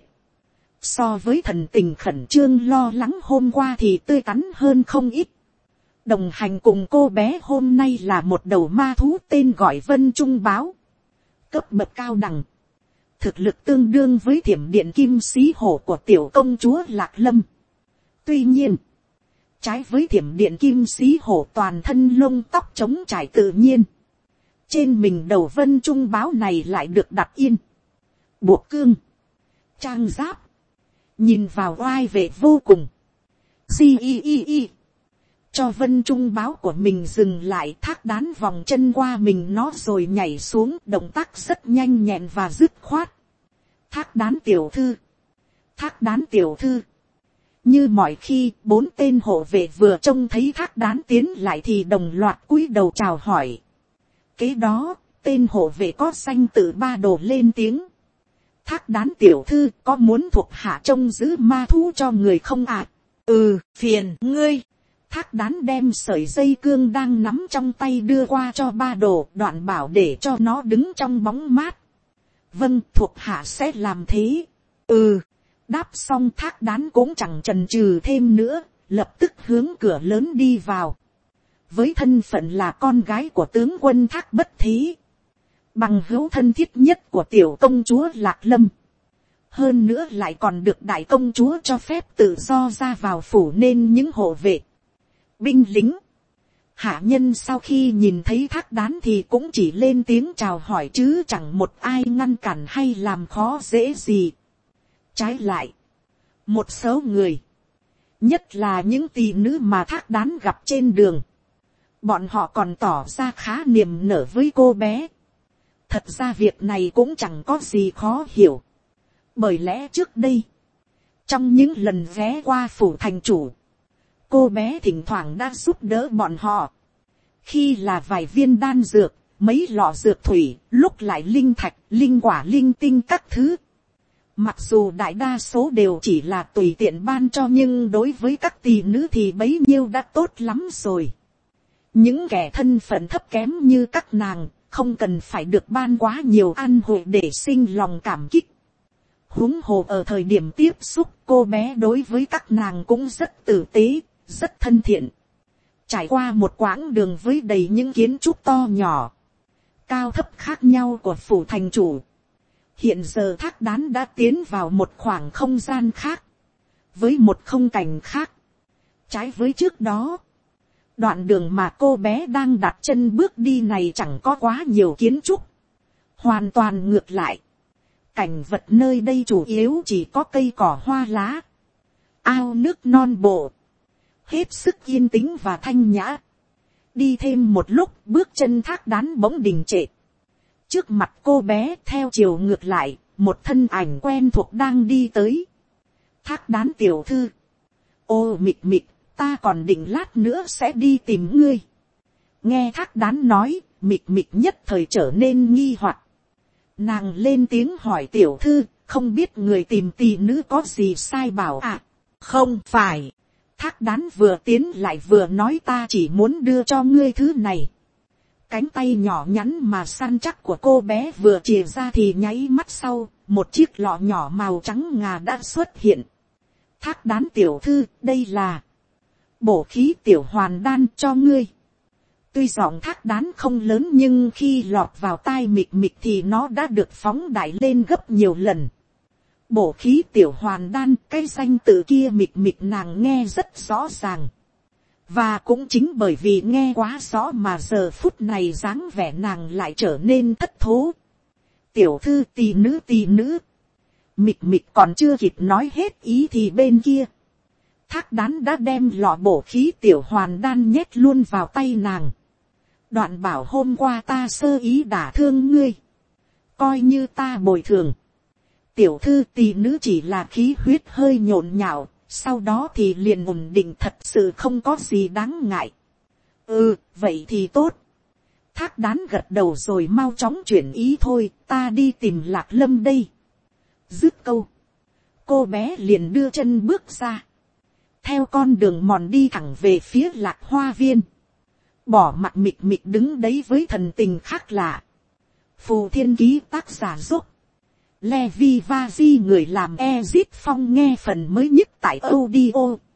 So với thần tình khẩn trương lo lắng hôm qua thì tươi tắn hơn không ít. Đồng hành cùng cô bé hôm nay là một đầu ma thú tên gọi Vân Trung Báo. Cấp bậc cao đẳng. Thực lực tương đương với thiểm điện kim xí hổ của tiểu công chúa Lạc Lâm. Tuy nhiên, trái với thiểm điện kim xí hổ toàn thân lông tóc trống trải tự nhiên. Trên mình đầu Vân Trung Báo này lại được đặt yên. Buộc cương. Trang giáp. Nhìn vào oai vệ vô cùng. Di y y y. Cho Vân Trung Báo của mình dừng lại, Thác Đán vòng chân qua mình nó rồi nhảy xuống, động tác rất nhanh nhẹn và dứt khoát. Thác Đán tiểu thư. Thác Đán tiểu thư. Như mọi khi, bốn tên hộ vệ vừa trông thấy Thác Đán tiến lại thì đồng loạt cúi đầu chào hỏi. Kế đó, tên hộ vệ có danh tự Ba Đồ lên tiếng. Thác Đán tiểu thư có muốn thuộc hạ trông giữ ma thú cho người không ạ? À? Ừ, phiền ngươi. Thác Đán đem sợi dây cương đang nắm trong tay đưa qua cho Ba Đồ, đoạn bảo để cho nó đứng trong bóng mát. Vâng, thuộc hạ sẽ làm thế. Ừ, đáp xong Thác Đán cũng chẳng chần chừ thêm nữa, lập tức hướng cửa lớn đi vào. Với thân phận là con gái của tướng quân Thác Bất Thế, bằng hữu thân thiết nhất của tiểu công chúa Lạc Lâm, hơn nữa lại còn được đại công chúa cho phép tự do ra vào phủ, nên những hộ vệ, binh lính, hạ nhân sau khi nhìn thấy Thác Đán thì cũng chỉ lên tiếng chào hỏi chứ chẳng một ai ngăn cản hay làm khó dễ gì. Trái lại, Một số người, nhất là những tỷ nữ mà Thác Đán gặp trên đường, bọn họ còn tỏ ra khá niềm nở với cô bé. Thật ra việc này cũng chẳng có gì khó hiểu. Bởi lẽ trước đây, trong những lần ghé qua phủ thành chủ, cô bé thỉnh thoảng đã giúp đỡ bọn họ. Khi là vài viên đan dược, mấy lọ dược thủy, lúc lại linh thạch, linh quả, linh tinh các thứ. Mặc dù đại đa số đều chỉ là tùy tiện ban cho, nhưng đối với các tỷ nữ thì bấy nhiêu đã tốt lắm rồi. Những kẻ thân phận thấp kém như các nàng, không cần phải được ban quá nhiều an hội để sinh lòng cảm kích. Huống hồ ở thời điểm tiếp xúc, cô bé đối với các nàng cũng rất tử tế, rất thân thiện. Trải qua một quãng đường với đầy những kiến trúc to nhỏ, cao thấp khác nhau của phủ thành chủ, hiện giờ Thác Đán đã tiến vào một khoảng không gian khác, với một không cảnh khác. Trái với trước đó, đoạn đường mà cô bé đang đặt chân bước đi này chẳng có quá nhiều kiến trúc. Hoàn toàn ngược lại, cảnh vật nơi đây chủ yếu chỉ có cây cỏ hoa lá, ao nước non bộ, hết sức yên tĩnh và thanh nhã. Đi thêm một lúc, bước chân Thác Đán bỗng đình trệ. Trước mặt cô bé theo chiều ngược lại, một thân ảnh quen thuộc đang đi tới. Thác Đán tiểu thư. Ô Mịch Mịch, ta còn định lát nữa sẽ đi tìm ngươi. Nghe Thác Đán nói, Mịch Mịch nhất thời trở nên nghi hoặc. Nàng lên tiếng hỏi tiểu thư, không biết người tìm tỷ nữ có gì sai bảo à? Không phải. Thác Đán vừa tiến lại vừa nói, ta chỉ muốn đưa cho ngươi thứ này. Cánh tay nhỏ nhắn mà săn chắc của cô bé vừa chìa ra thì nháy mắt sau, một chiếc lọ nhỏ màu trắng ngà đã xuất hiện. Thác Đán tiểu thư, đây là bổ khí tiểu hoàn đan cho ngươi. Tuy giọng Thác Đán không lớn, nhưng khi lọt vào tai Mịch Mịch thì nó đã được phóng đại lên gấp nhiều lần. Bổ khí tiểu hoàn đan, cái danh tự kia Mịch Mịch nàng nghe rất rõ ràng. Và cũng chính bởi vì nghe quá rõ mà giờ phút này dáng vẻ nàng lại trở nên thất thố. Tiểu thư, tỷ nữ tỷ nữ. Mịch Mịch còn chưa kịp nói hết ý thì bên kia, Thác Đán đã đem lọ bổ khí tiểu hoàn đan nhét luôn vào tay nàng. Đoạn bảo, hôm qua ta sơ ý đả thương ngươi, coi như ta bồi thường. Tiểu thư, tỷ nữ chỉ là khí huyết hơi nhộn nhạo, sau đó thì liền ổn định, thật sự không có gì đáng ngại. Ừ, vậy thì tốt. Thác Đán gật đầu rồi mau chóng chuyển ý, thôi ta đi tìm Lạc Lâm đây. Dứt câu, cô bé liền đưa chân bước ra, theo con đường mòn đi thẳng về phía Lạc Hoa Viên. Bỏ mặt Mịch Mịch đứng đấy với thần tình khác lạ. Phù Thiên Ký tác giả giúp Levi Vazi người làm Ezit Phong nghe phần mới nhất tại audio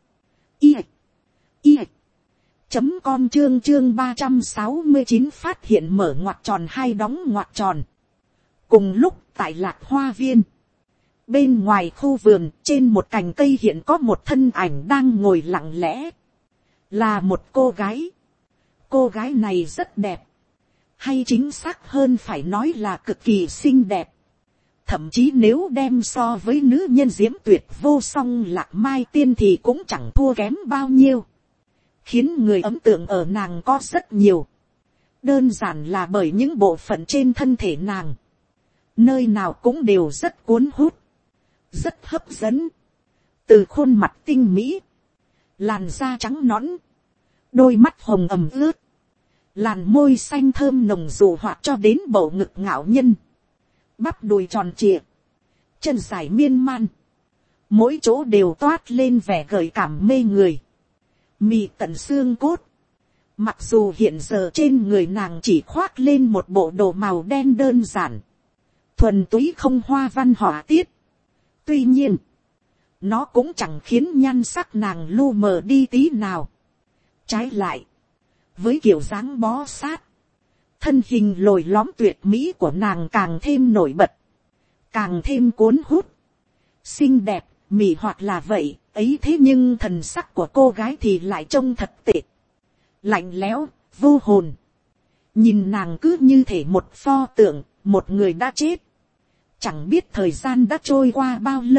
i i chấm com chương chương ba trăm sáu mươi chín phát hiện mở ngoặc tròn hai đóng ngoặc tròn. Cùng lúc tại Lạc Hoa Viên, bên ngoài khu vườn, trên một cành cây hiện có một thân ảnh đang ngồi lặng lẽ. Là một cô gái. Cô gái này rất đẹp, hay chính xác hơn phải nói là cực kỳ xinh đẹp. Thậm chí nếu đem so với nữ nhân diễm tuyệt vô song Lạc Mai Tiên thì cũng chẳng thua kém bao nhiêu. Khiến người ấn tượng ở nàng có rất nhiều. Đơn giản là bởi những bộ phận trên thân thể nàng, nơi nào cũng đều rất cuốn hút, rất hấp dẫn. Từ khuôn mặt tinh mỹ, làn da trắng nõn, đôi mắt hồng ẩm ướt, làn môi xanh thơm nồng dụ hoặc cho đến bầu ngực ngạo nhân, bắp đùi tròn trịa, chân dài miên man, mỗi chỗ đều toát lên vẻ gợi cảm mê người, mì tận xương cốt. Mặc dù hiện giờ trên người nàng chỉ khoác lên một bộ đồ màu đen đơn giản, thuần túy không hoa văn họa tiết, tuy nhiên, nó cũng chẳng khiến nhan sắc nàng lu mờ đi tí nào. Trái lại, với kiểu dáng bó sát, thân hình lồi lõm tuyệt mỹ của nàng càng thêm nổi bật, càng thêm cuốn hút. Xinh đẹp, mị hoặc là vậy, ấy thế nhưng thần sắc của cô gái thì lại trông thật tệ, lạnh lẽo, vô hồn. Nhìn nàng cứ như thể một pho tượng, một người đã chết. Chẳng biết thời gian đã trôi qua bao lâu,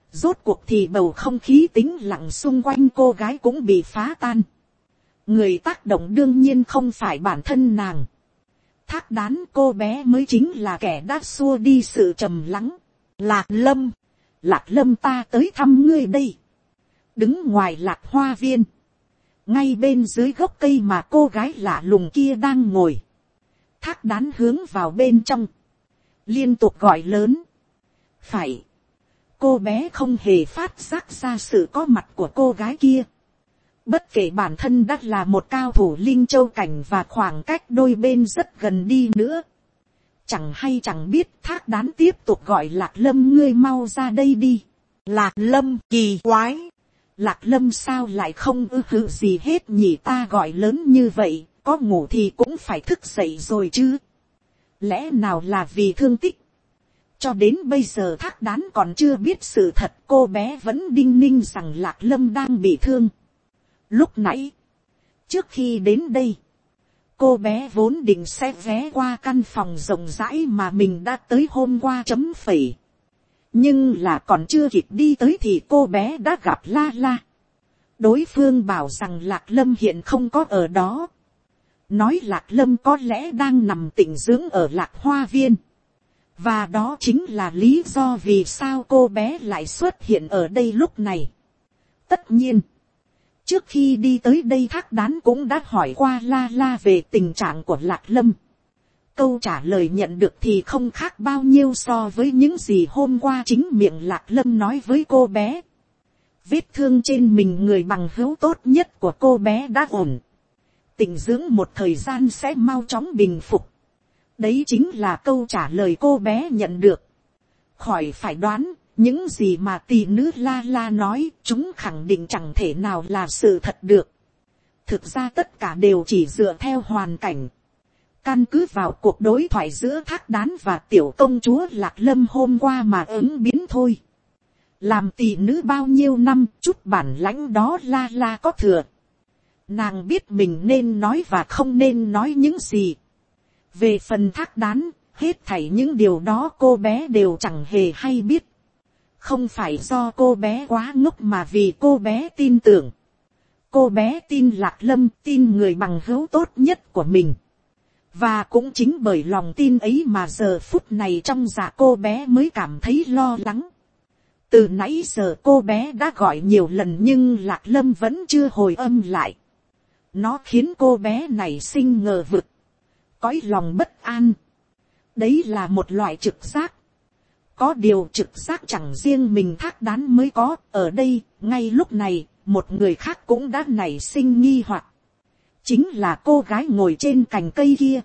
Rốt cuộc thì bầu không khí tĩnh lặng xung quanh cô gái cũng bị phá tan. Người tác động đương nhiên không phải bản thân nàng. Thác Đán cô bé mới chính là kẻ đã xua đi sự trầm lắng. Lạc Lâm, Lạc Lâm ta tới thăm ngươi đây. Đứng ngoài Lạc Hoa viên, ngay bên dưới gốc cây mà cô gái lạ lùng kia đang ngồi. Thác Đán hướng vào bên trong, liên tục gọi lớn. Phải. Cô bé không hề phát giác ra sự có mặt của cô gái kia. Bất kể bản thân đã là một cao thủ linh châu cảnh và khoảng cách đôi bên rất gần đi nữa. Chẳng hay chẳng biết Thác Đán tiếp tục gọi Lạc Lâm, ngươi mau ra đây đi. Lạc Lâm kỳ quái. Lạc Lâm sao lại không ư hự gì hết nhỉ, ta gọi lớn như vậy, có ngủ thì cũng phải thức dậy rồi chứ. Lẽ nào là vì thương tích? Cho đến bây giờ Thác Đán còn chưa biết sự thật, cô bé vẫn đinh ninh rằng Lạc Lâm đang bị thương. Lúc nãy, trước khi đến đây, cô bé vốn định sẽ ghé qua căn phòng rộng rãi mà mình đã tới hôm qua chấm phẩy. Nhưng là còn chưa kịp đi tới thì cô bé đã gặp La La. Đối phương bảo rằng Lạc Lâm hiện không có ở đó. Nói Lạc Lâm có lẽ đang nằm tĩnh dưỡng ở Lạc Hoa viên. Và đó chính là lý do vì sao cô bé lại xuất hiện ở đây lúc này. Tất nhiên, trước khi đi tới đây Thác Đán cũng đã hỏi qua La La về tình trạng của Lạc Lâm. Câu trả lời nhận được thì không khác bao nhiêu so với những gì hôm qua chính miệng Lạc Lâm nói với cô bé. Vết thương trên mình người bằng hữu tốt nhất của cô bé đã ổn. Tĩnh dưỡng một thời gian sẽ mau chóng bình phục. Đấy chính là câu trả lời cô bé nhận được. Khỏi phải đoán, những gì mà tỷ nữ La La nói, chúng khẳng định chẳng thể nào là sự thật được. Thực ra tất cả đều chỉ dựa theo hoàn cảnh. Căn cứ vào cuộc đối thoại giữa Thác Đán và tiểu công chúa Lạc Lâm hôm qua mà ứng biến thôi. Làm tỷ nữ bao nhiêu năm, chút bản lãnh đó La La có thừa. Nàng biết mình nên nói và không nên nói những gì. Về phần Thác Đán, hết thảy những điều đó cô bé đều chẳng hề hay biết. Không phải do cô bé quá ngốc mà vì cô bé tin tưởng. Cô bé tin Lạc Lâm, tin người bằng hữu tốt nhất của mình. Và cũng chính bởi lòng tin ấy mà giờ phút này trong dạ cô bé mới cảm thấy lo lắng. Từ nãy giờ cô bé đã gọi nhiều lần nhưng Lạc Lâm vẫn chưa hồi âm lại. Nó khiến cô bé này sinh ngờ vực, cõi lòng bất an. Đấy là một loại trực giác. Có điều trực giác chẳng riêng mình Thác Đán mới có. Ở đây, ngay lúc này, một người khác cũng đã nảy sinh nghi hoặc. Chính là cô gái ngồi trên cành cây kia.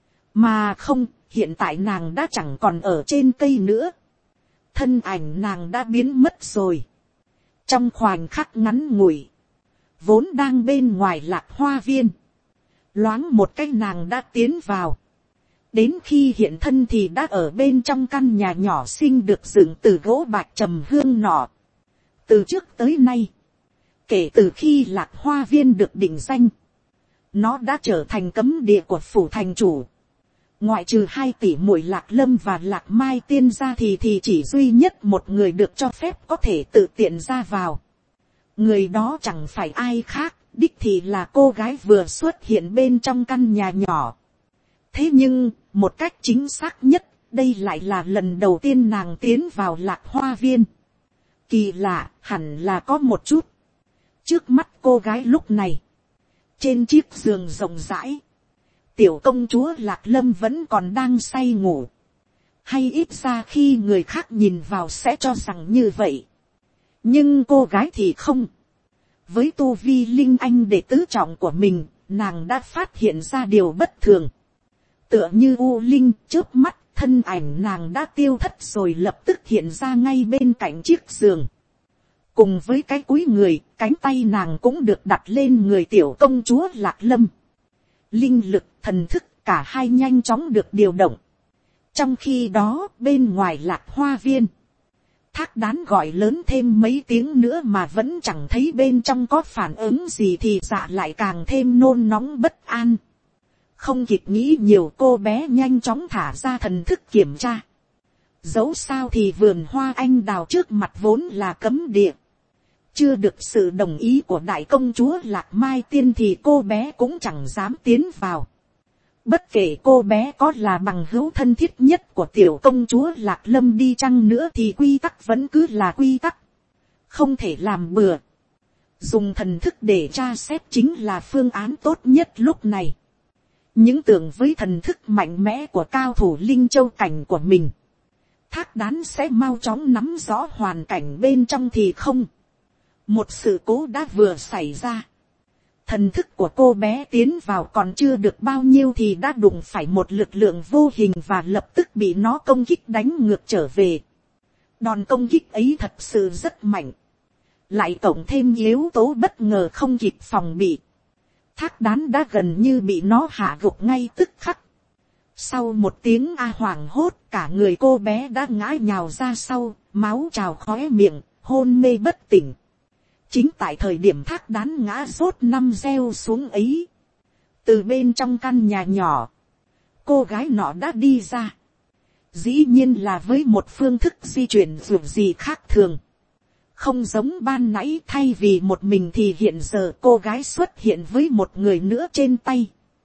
Mà không, hiện tại nàng đã chẳng còn ở trên cây nữa. Thân ảnh nàng đã biến mất rồi. Trong khoảnh khắc ngắn ngủi, vốn đang bên ngoài Lạc Hoa viên, loáng một cái nàng đã tiến vào. Đến khi hiện thân thì đã ở bên trong căn nhà nhỏ xinh được dựng từ gỗ bạch trầm hương nọ. Từ trước tới nay, kể từ khi Lạc Hoa viên được định danh, nó đã trở thành cấm địa của phủ thành chủ. Ngoại trừ hai tỷ muội Lạc Lâm và Lạc Mai tiên ra thì thì chỉ duy nhất một người được cho phép có thể tự tiện ra vào. Người đó chẳng phải ai khác, đích thì là cô gái vừa xuất hiện bên trong căn nhà nhỏ. Thế nhưng, một cách chính xác nhất, đây lại là lần đầu tiên nàng tiến vào Lạc Hoa viên. Kỳ lạ, hẳn là có một chút. Trước mắt cô gái lúc này, trên chiếc giường rộng rãi, tiểu công chúa Lạc Lâm vẫn còn đang say ngủ. Hay ít ra khi người khác nhìn vào sẽ cho rằng như vậy. Nhưng cô gái thì không. Với tu vi linh anh đệ tứ trọng của mình, nàng đã phát hiện ra điều bất thường. Tựa như U Linh chớp mắt, thân ảnh nàng đã tiêu thất rồi lập tức hiện ra ngay bên cạnh chiếc giường. Cùng với cái cúi người, cánh tay nàng cũng được đặt lên người tiểu công chúa Lạc Lâm. Linh lực, thần thức, cả hai nhanh chóng được điều động. Trong khi đó, bên ngoài Lạc Hoa viên, Thác Đán gọi lớn thêm mấy tiếng nữa mà vẫn chẳng thấy bên trong có phản ứng gì thì dạ lại càng thêm nôn nóng bất an. Không kịp nghĩ nhiều, cô bé nhanh chóng thả ra thần thức kiểm tra. Dẫu sao thì vườn hoa anh đào trước mặt vốn là cấm địa. Chưa được sự đồng ý của đại công chúa Lạc Mai Tiên thì cô bé cũng chẳng dám tiến vào. Bất kể cô bé có là bằng hữu thân thiết nhất của tiểu công chúa Lạc Lâm đi chăng nữa thì quy tắc vẫn cứ là quy tắc. Không thể làm bừa. Dùng thần thức để tra xét chính là phương án tốt nhất lúc này. Những tưởng với thần thức mạnh mẽ của cao thủ Linh Châu cảnh của mình, Thác Đán sẽ mau chóng nắm rõ hoàn cảnh bên trong thì không. Một sự cố đã vừa xảy ra. Thần thức của cô bé tiến vào còn chưa được bao nhiêu thì đã đụng phải một lực lượng vô hình và lập tức bị nó công kích đánh ngược trở về. Đòn công kích ấy thật sự rất mạnh. Lại cộng thêm yếu tố bất ngờ không kịp phòng bị. Thác Đán đã gần như bị nó hạ gục ngay tức khắc. Sau một tiếng a hoảng hốt, cả người cô bé đã ngã nhào ra sau, máu trào khóe miệng, hôn mê bất tỉnh. Chính tại thời điểm Thác Đán ngã rốt năm gieo xuống ấy, từ bên trong căn nhà nhỏ, cô gái nọ đã đi ra. Dĩ nhiên là với một phương thức di chuyển dù gì khác thường. Không giống ban nãy, thay vì một mình thì hiện giờ cô gái xuất hiện với một người nữa trên tay.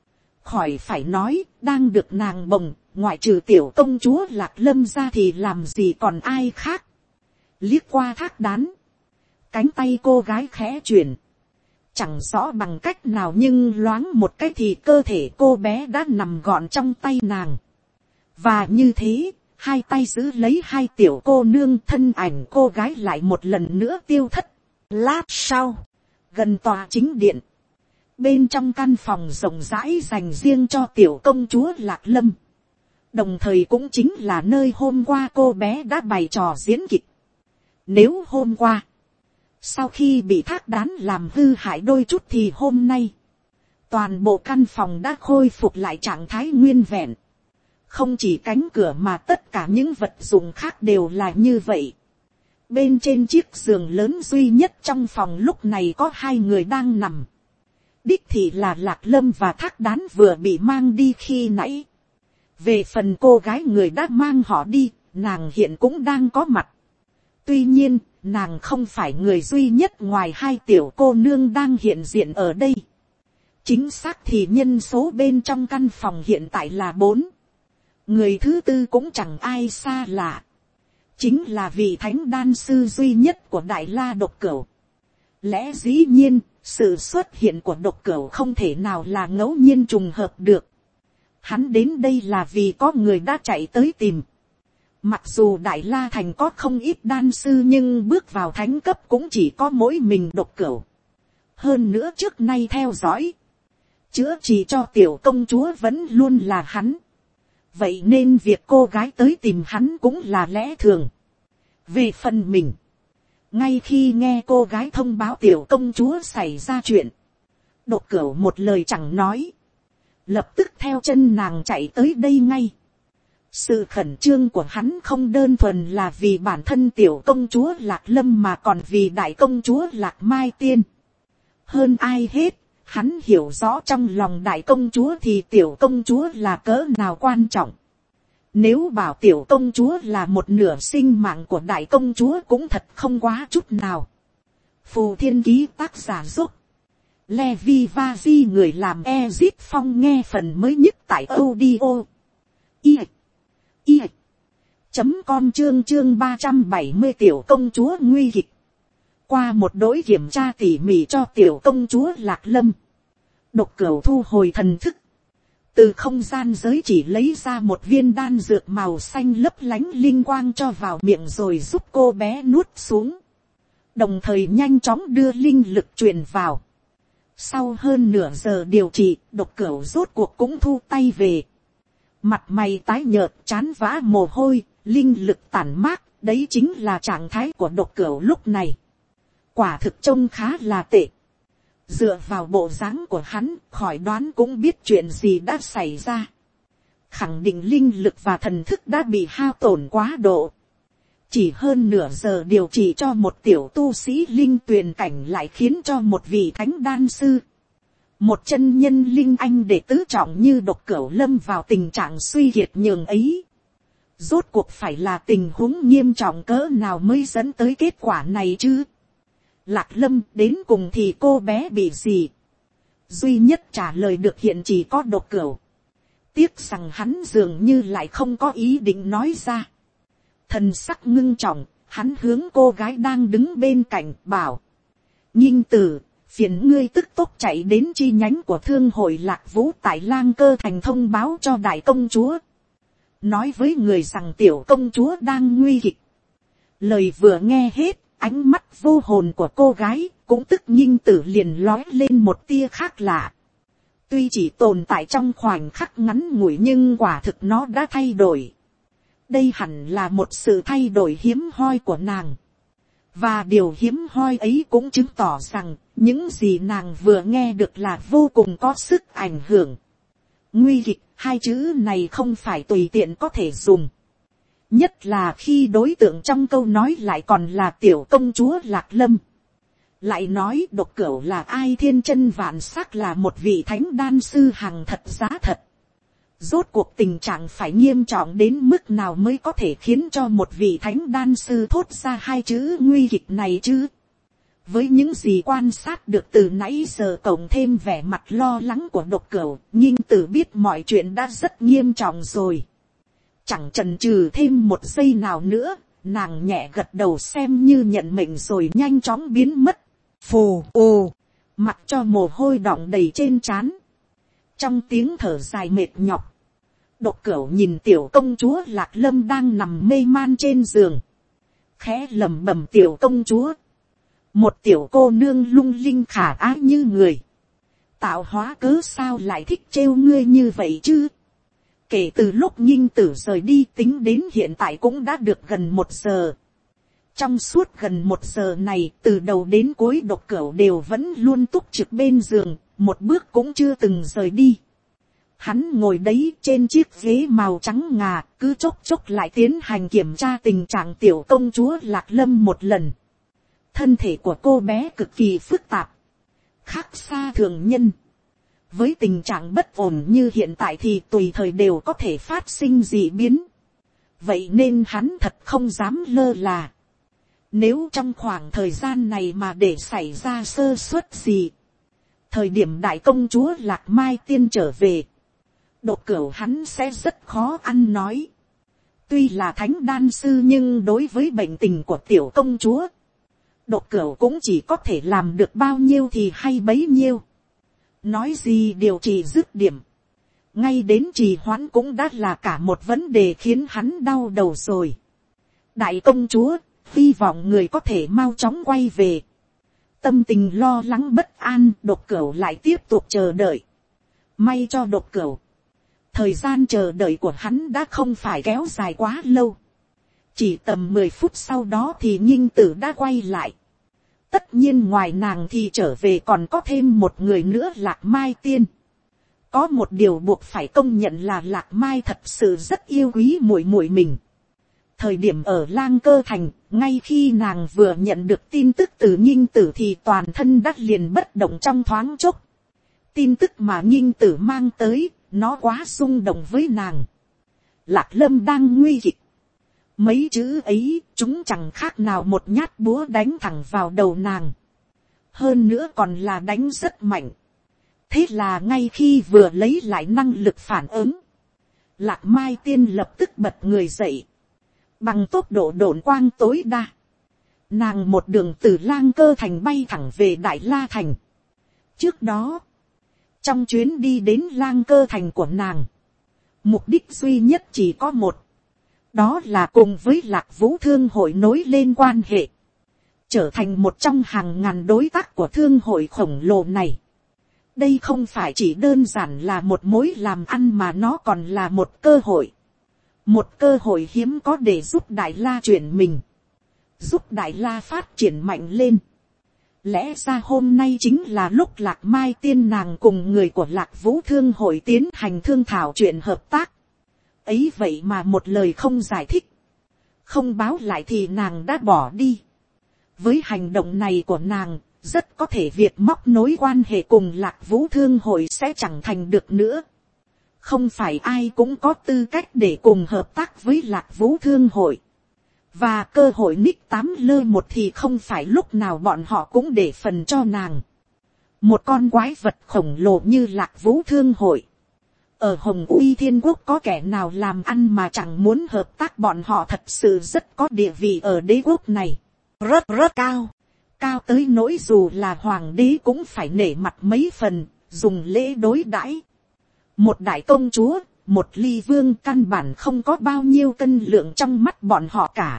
Khỏi phải nói, đang được nàng bồng, ngoại trừ tiểu công chúa Lạc Lâm ra thì làm gì còn ai khác. Liếc qua Thác Đán, cánh tay cô gái khẽ chuyển. Chẳng rõ bằng cách nào nhưng loáng một cái thì cơ thể cô bé đã nằm gọn trong tay nàng. Và như thế, hai tay giữ lấy hai tiểu cô nương, thân ảnh cô gái lại một lần nữa tiêu thất. Lát sau, gần tòa chính điện, bên trong căn phòng rộng rãi dành riêng cho tiểu công chúa Lạc Lâm, đồng thời cũng chính là nơi hôm qua cô bé đã bày trò diễn kịch. Nếu hôm qua, sau khi bị Thác Đán làm hư hại đôi chút thì hôm nay, toàn bộ căn phòng đã khôi phục lại trạng thái nguyên vẹn. Không chỉ cánh cửa mà tất cả những vật dụng khác đều là như vậy. Bên trên chiếc giường lớn duy nhất trong phòng lúc này có hai người đang nằm. Đích thị là Lạc Lâm và Thác Đán vừa bị mang đi khi nãy. Về phần cô gái người đã mang họ đi, nàng hiện cũng đang có mặt. Tuy nhiên, nàng không phải người duy nhất ngoài hai tiểu cô nương đang hiện diện ở đây. Chính xác thì nhân số bên trong căn phòng hiện tại là bốn. Người thứ tư cũng chẳng ai xa lạ. Chính là vị thánh đan sư duy nhất của Đại La Độc Cửu. Lẽ dĩ nhiên, sự xuất hiện của Độc Cửu không thể nào là ngẫu nhiên trùng hợp được. Hắn đến đây là vì có người đã chạy tới tìm. Mặc dù Đại La Thành có không ít đan sư nhưng bước vào thánh cấp cũng chỉ có mỗi mình Độc Cửu. Hơn nữa trước nay theo dõi, chữa trị cho tiểu công chúa vẫn luôn là hắn. Vậy nên việc cô gái tới tìm hắn cũng là lẽ thường. Về phần mình, ngay khi nghe cô gái thông báo tiểu công chúa xảy ra chuyện, Độc Cửu một lời chẳng nói, lập tức theo chân nàng chạy tới đây ngay. Sự khẩn trương của hắn không đơn thuần là vì bản thân tiểu công chúa Lạc Lâm mà còn vì đại công chúa Lạc Mai Tiên. Hơn ai hết, hắn hiểu rõ trong lòng đại công chúa thì tiểu công chúa là cỡ nào quan trọng. Nếu bảo tiểu công chúa là một nửa sinh mạng của đại công chúa cũng thật không quá chút nào. Phù Thiên Ký tác giả giúp Levi Vazi người làm Ezit Phong nghe phần mới nhất tại audio i i chấm com chương chương ba trăm bảy mươi tiểu công chúa nguy kịch. Qua một đối kiểm tra tỉ mỉ cho tiểu công chúa Lạc Lâm, Độc Cửu thu hồi thần thức, từ không gian giới chỉ lấy ra một viên đan dược màu xanh lấp lánh linh quang cho vào miệng rồi giúp cô bé nuốt xuống, đồng thời nhanh chóng đưa linh lực truyền vào. Sau hơn nửa giờ điều trị, Độc Cửu rốt cuộc cũng thu tay về. Mặt mày tái nhợt, chán vã mồ hôi, linh lực tản mát, đấy chính là trạng thái của Độc Cửu lúc này. Quả thực trông khá là tệ. Dựa vào bộ dáng của hắn, khỏi đoán cũng biết chuyện gì đã xảy ra. Khẳng định linh lực và thần thức đã bị hao tổn quá độ. Chỉ hơn nửa giờ điều trị cho một tiểu tu sĩ linh tuyền cảnh lại khiến cho một vị thánh đan sư, một chân nhân linh anh đệ tứ trọng như Độc Cửu lâm vào tình trạng suy kiệt nhường ấy. Rốt cuộc phải là tình huống nghiêm trọng cỡ nào mới dẫn tới kết quả này chứ. Lạc Lâm đến cùng thì cô bé bị gì? Duy nhất trả lời được hiện chỉ có Độc Cửu. Tiếc rằng hắn dường như lại không có ý định nói ra. Thần sắc ngưng trọng, hắn hướng cô gái đang đứng bên cạnh bảo. Nhinh Tử, phiền ngươi tức tốc chạy đến chi nhánh của thương hội Lạc Vũ tại Lang Cơ Thành thông báo cho đại công chúa. Nói với người rằng tiểu công chúa đang nguy kịch. Lời vừa nghe hết, ánh mắt vô hồn của cô gái cũng tức Nhinh Tử liền lói lên một tia khác lạ. Tuy chỉ tồn tại trong khoảnh khắc ngắn ngủi nhưng quả thực nó đã thay đổi. Đây hẳn là một sự thay đổi hiếm hoi của nàng. Và điều hiếm hoi ấy cũng chứng tỏ rằng những gì nàng vừa nghe được là vô cùng có sức ảnh hưởng. Nguy kịch, hai chữ này không phải tùy tiện có thể dùng. Nhất là khi đối tượng trong câu nói lại còn là tiểu công chúa Lạc Lâm. Lại nói Độc Cửu là ai, thiên chân vạn sắc là một vị thánh đan sư hàng thật giá thật. Rốt cuộc tình trạng phải nghiêm trọng đến mức nào mới có thể khiến cho một vị thánh đan sư thốt ra hai chữ nguy kịch này chứ. Với những gì quan sát được từ nãy giờ cộng thêm vẻ mặt lo lắng của Độc Cửu, Nhinh Tử biết mọi chuyện đã rất nghiêm trọng rồi. Chẳng chần chừ thêm một giây nào nữa, nàng nhẹ gật đầu xem như nhận mệnh rồi nhanh chóng biến mất. Phù ô, mặc cho mồ hôi đọng đầy trên trán. Trong tiếng thở dài mệt nhọc, Độc Cửu nhìn tiểu công chúa Lạc Lâm đang nằm mê man trên giường. Khẽ lẩm bẩm, tiểu công chúa. Một tiểu cô nương lung linh khả ái như người. Tạo hóa cớ sao lại thích trêu ngươi như vậy chứ? Kể từ lúc Nhinh Tử rời đi tính đến hiện tại cũng đã được gần một giờ. Trong suốt gần một giờ này, từ đầu đến cuối Độc Cửu đều vẫn luôn túc trực bên giường, một bước cũng chưa từng rời đi. Hắn ngồi đấy trên chiếc ghế màu trắng ngà, cứ chốc chốc lại tiến hành kiểm tra tình trạng tiểu công chúa Lạc Lâm một lần. Thân thể của cô bé cực kỳ phức tạp, khác xa thường nhân. Với tình trạng bất ổn như hiện tại thì tùy thời đều có thể phát sinh dị biến. Vậy nên hắn thật không dám lơ là. Nếu trong khoảng thời gian này mà để xảy ra sơ suất gì, thời điểm đại công chúa Lạc Mai Tiên trở về, Độc Cửu hắn sẽ rất khó ăn nói. Tuy là thánh đan sư nhưng đối với bệnh tình của tiểu công chúa, Độc Cửu cũng chỉ có thể làm được bao nhiêu thì hay bấy nhiêu. Nói gì điều trị dứt điểm, ngay đến trì hoãn cũng đã là cả một vấn đề khiến hắn đau đầu rồi. Đại công chúa, hy vọng người có thể mau chóng quay về. Tâm tình lo lắng bất an, Độc Cửu lại tiếp tục chờ đợi. May cho Độc Cửu, thời gian chờ đợi của hắn đã không phải kéo dài quá lâu. Chỉ tầm mười phút sau đó thì Nhinh Tử đã quay lại. Tất nhiên ngoài nàng thì trở về còn có thêm một người nữa, Lạc Mai Tiên. Có một điều buộc phải công nhận là Lạc Mai thật sự rất yêu quý muội muội mình. Thời điểm ở Lang Cơ Thành, ngay khi nàng vừa nhận được tin tức từ Nhinh Tử thì toàn thân đã liền bất động trong thoáng chốc. Tin tức mà Nhinh Tử mang tới, nó quá xung động với nàng. Lạc Lâm đang nguy kịch. Mấy chữ ấy, chúng chẳng khác nào một nhát búa đánh thẳng vào đầu nàng. Hơn nữa còn là đánh rất mạnh. Thế là ngay khi vừa lấy lại năng lực phản ứng, Lạc Mai Tiên lập tức bật người dậy. Bằng tốc độ độn quang tối đa, nàng một đường từ Lang Cơ Thành bay thẳng về Đại La Thành. Trước đó, trong chuyến đi đến Lang Cơ Thành của nàng, mục đích duy nhất chỉ có một. Đó là cùng với Lạc Vũ Thương hội nối lên quan hệ. Trở thành một trong hàng ngàn đối tác của thương hội khổng lồ này. Đây không phải chỉ đơn giản là một mối làm ăn mà nó còn là một cơ hội. Một cơ hội hiếm có để giúp Đại La chuyển mình. Giúp Đại La phát triển mạnh lên. Lẽ ra hôm nay chính là lúc Lạc Mai Tiên nàng cùng người của Lạc Vũ Thương hội tiến hành thương thảo chuyện hợp tác. Ấy vậy mà một lời không giải thích, không báo lại thì nàng đã bỏ đi. Với hành động này của nàng, rất có thể việc móc nối quan hệ cùng Lạc Vũ Thương hội sẽ chẳng thành được nữa. không phải ai cũng có tư cách để cùng hợp tác với Lạc Vũ Thương hội. Và cơ hội nick tám lơ một thì không phải lúc nào bọn họ cũng để phần cho nàng. Một con quái vật khổng lồ như Lạc Vũ Thương hội. Ở Hồng Uy Thiên Quốc có kẻ nào làm ăn mà chẳng muốn hợp tác, bọn họ thật sự rất có địa vị ở đế quốc này. Rất rất cao. Cao tới nỗi dù là hoàng đế cũng phải nể mặt mấy phần, dùng lễ đối đãi. Một đại công chúa, một ly vương căn bản không có bao nhiêu cân lượng trong mắt bọn họ cả.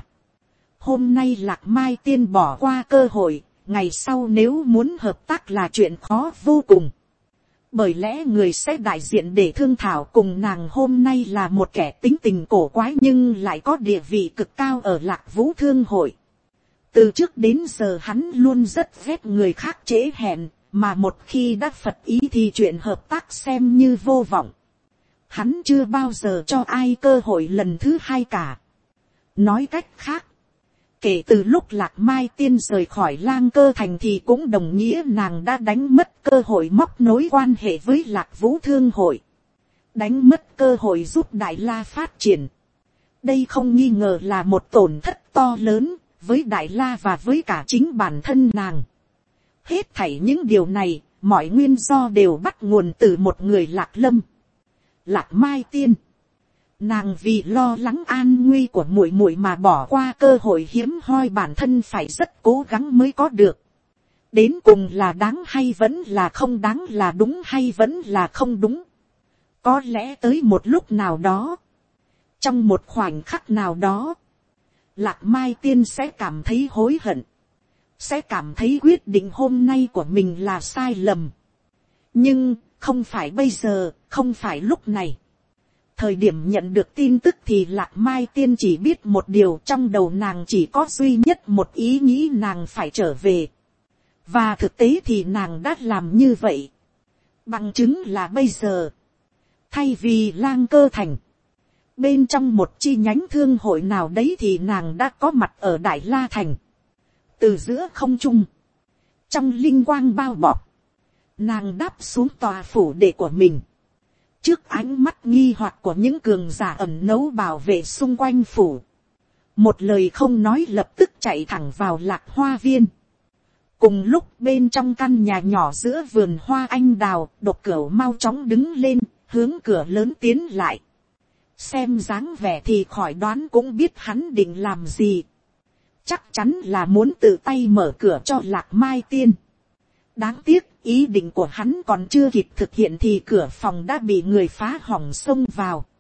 Hôm nay Lạc Mai Tiên bỏ qua cơ hội, ngày sau nếu muốn hợp tác là chuyện khó vô cùng. Bởi lẽ người sẽ đại diện để thương thảo cùng nàng hôm nay là một kẻ tính tình cổ quái nhưng lại có địa vị cực cao ở Lạc Vũ Thương hội. Từ trước đến giờ hắn luôn rất ghét người khác trễ hẹn, mà một khi đã phật ý thì chuyện hợp tác xem như vô vọng. Hắn chưa bao giờ cho ai cơ hội lần thứ hai cả. Nói cách khác, kể từ lúc Lạc Mai Tiên rời khỏi Lang Cơ Thành thì cũng đồng nghĩa nàng đã đánh mất cơ hội móc nối quan hệ với Lạc Vũ Thương hội. Đánh mất cơ hội giúp Đại La phát triển. Đây không nghi ngờ là một tổn thất to lớn với Đại La và với cả chính bản thân nàng. Hết thảy những điều này, mọi nguyên do đều bắt nguồn từ một người Lạc Lâm. Lạc Mai Tiên. Nàng vì lo lắng an nguy của muội muội mà bỏ qua cơ hội hiếm hoi bản thân phải rất cố gắng mới có được. Đến cùng là đáng hay vẫn là không đáng, là đúng hay vẫn là không đúng. Có lẽ tới một lúc nào đó, trong một khoảnh khắc nào đó, Lạc Mai Tiên sẽ cảm thấy hối hận. Sẽ cảm thấy quyết định hôm nay của mình là sai lầm. Nhưng, không phải bây giờ, không phải lúc này. Thời điểm nhận được tin tức thì Lạc Mai Tiên chỉ biết một điều, trong đầu nàng chỉ có duy nhất một ý nghĩ, nàng phải trở về. Và thực tế thì nàng đã làm như vậy. Bằng chứng là bây giờ, thay vì Lang Cơ Thành, bên trong một chi nhánh thương hội nào đấy thì nàng đã có mặt ở Đại La Thành. Từ giữa không trung, trong linh quang bao bọc, nàng đáp xuống tòa phủ đệ của mình. Trước ánh mắt nghi hoặc của những cường giả ẩn nấu bảo vệ xung quanh phủ, một lời không nói lập tức chạy thẳng vào Lạc Hoa Viên. Cùng lúc bên trong căn nhà nhỏ giữa vườn hoa anh đào, Độc Cửu mau chóng đứng lên, hướng cửa lớn tiến lại. Xem dáng vẻ thì khỏi đoán cũng biết hắn định làm gì. Chắc chắn là muốn tự tay mở cửa cho Lạc Mai Tiên. Đáng tiếc, ý định của hắn còn chưa kịp thực hiện thì cửa phòng đã bị người phá hỏng xông vào.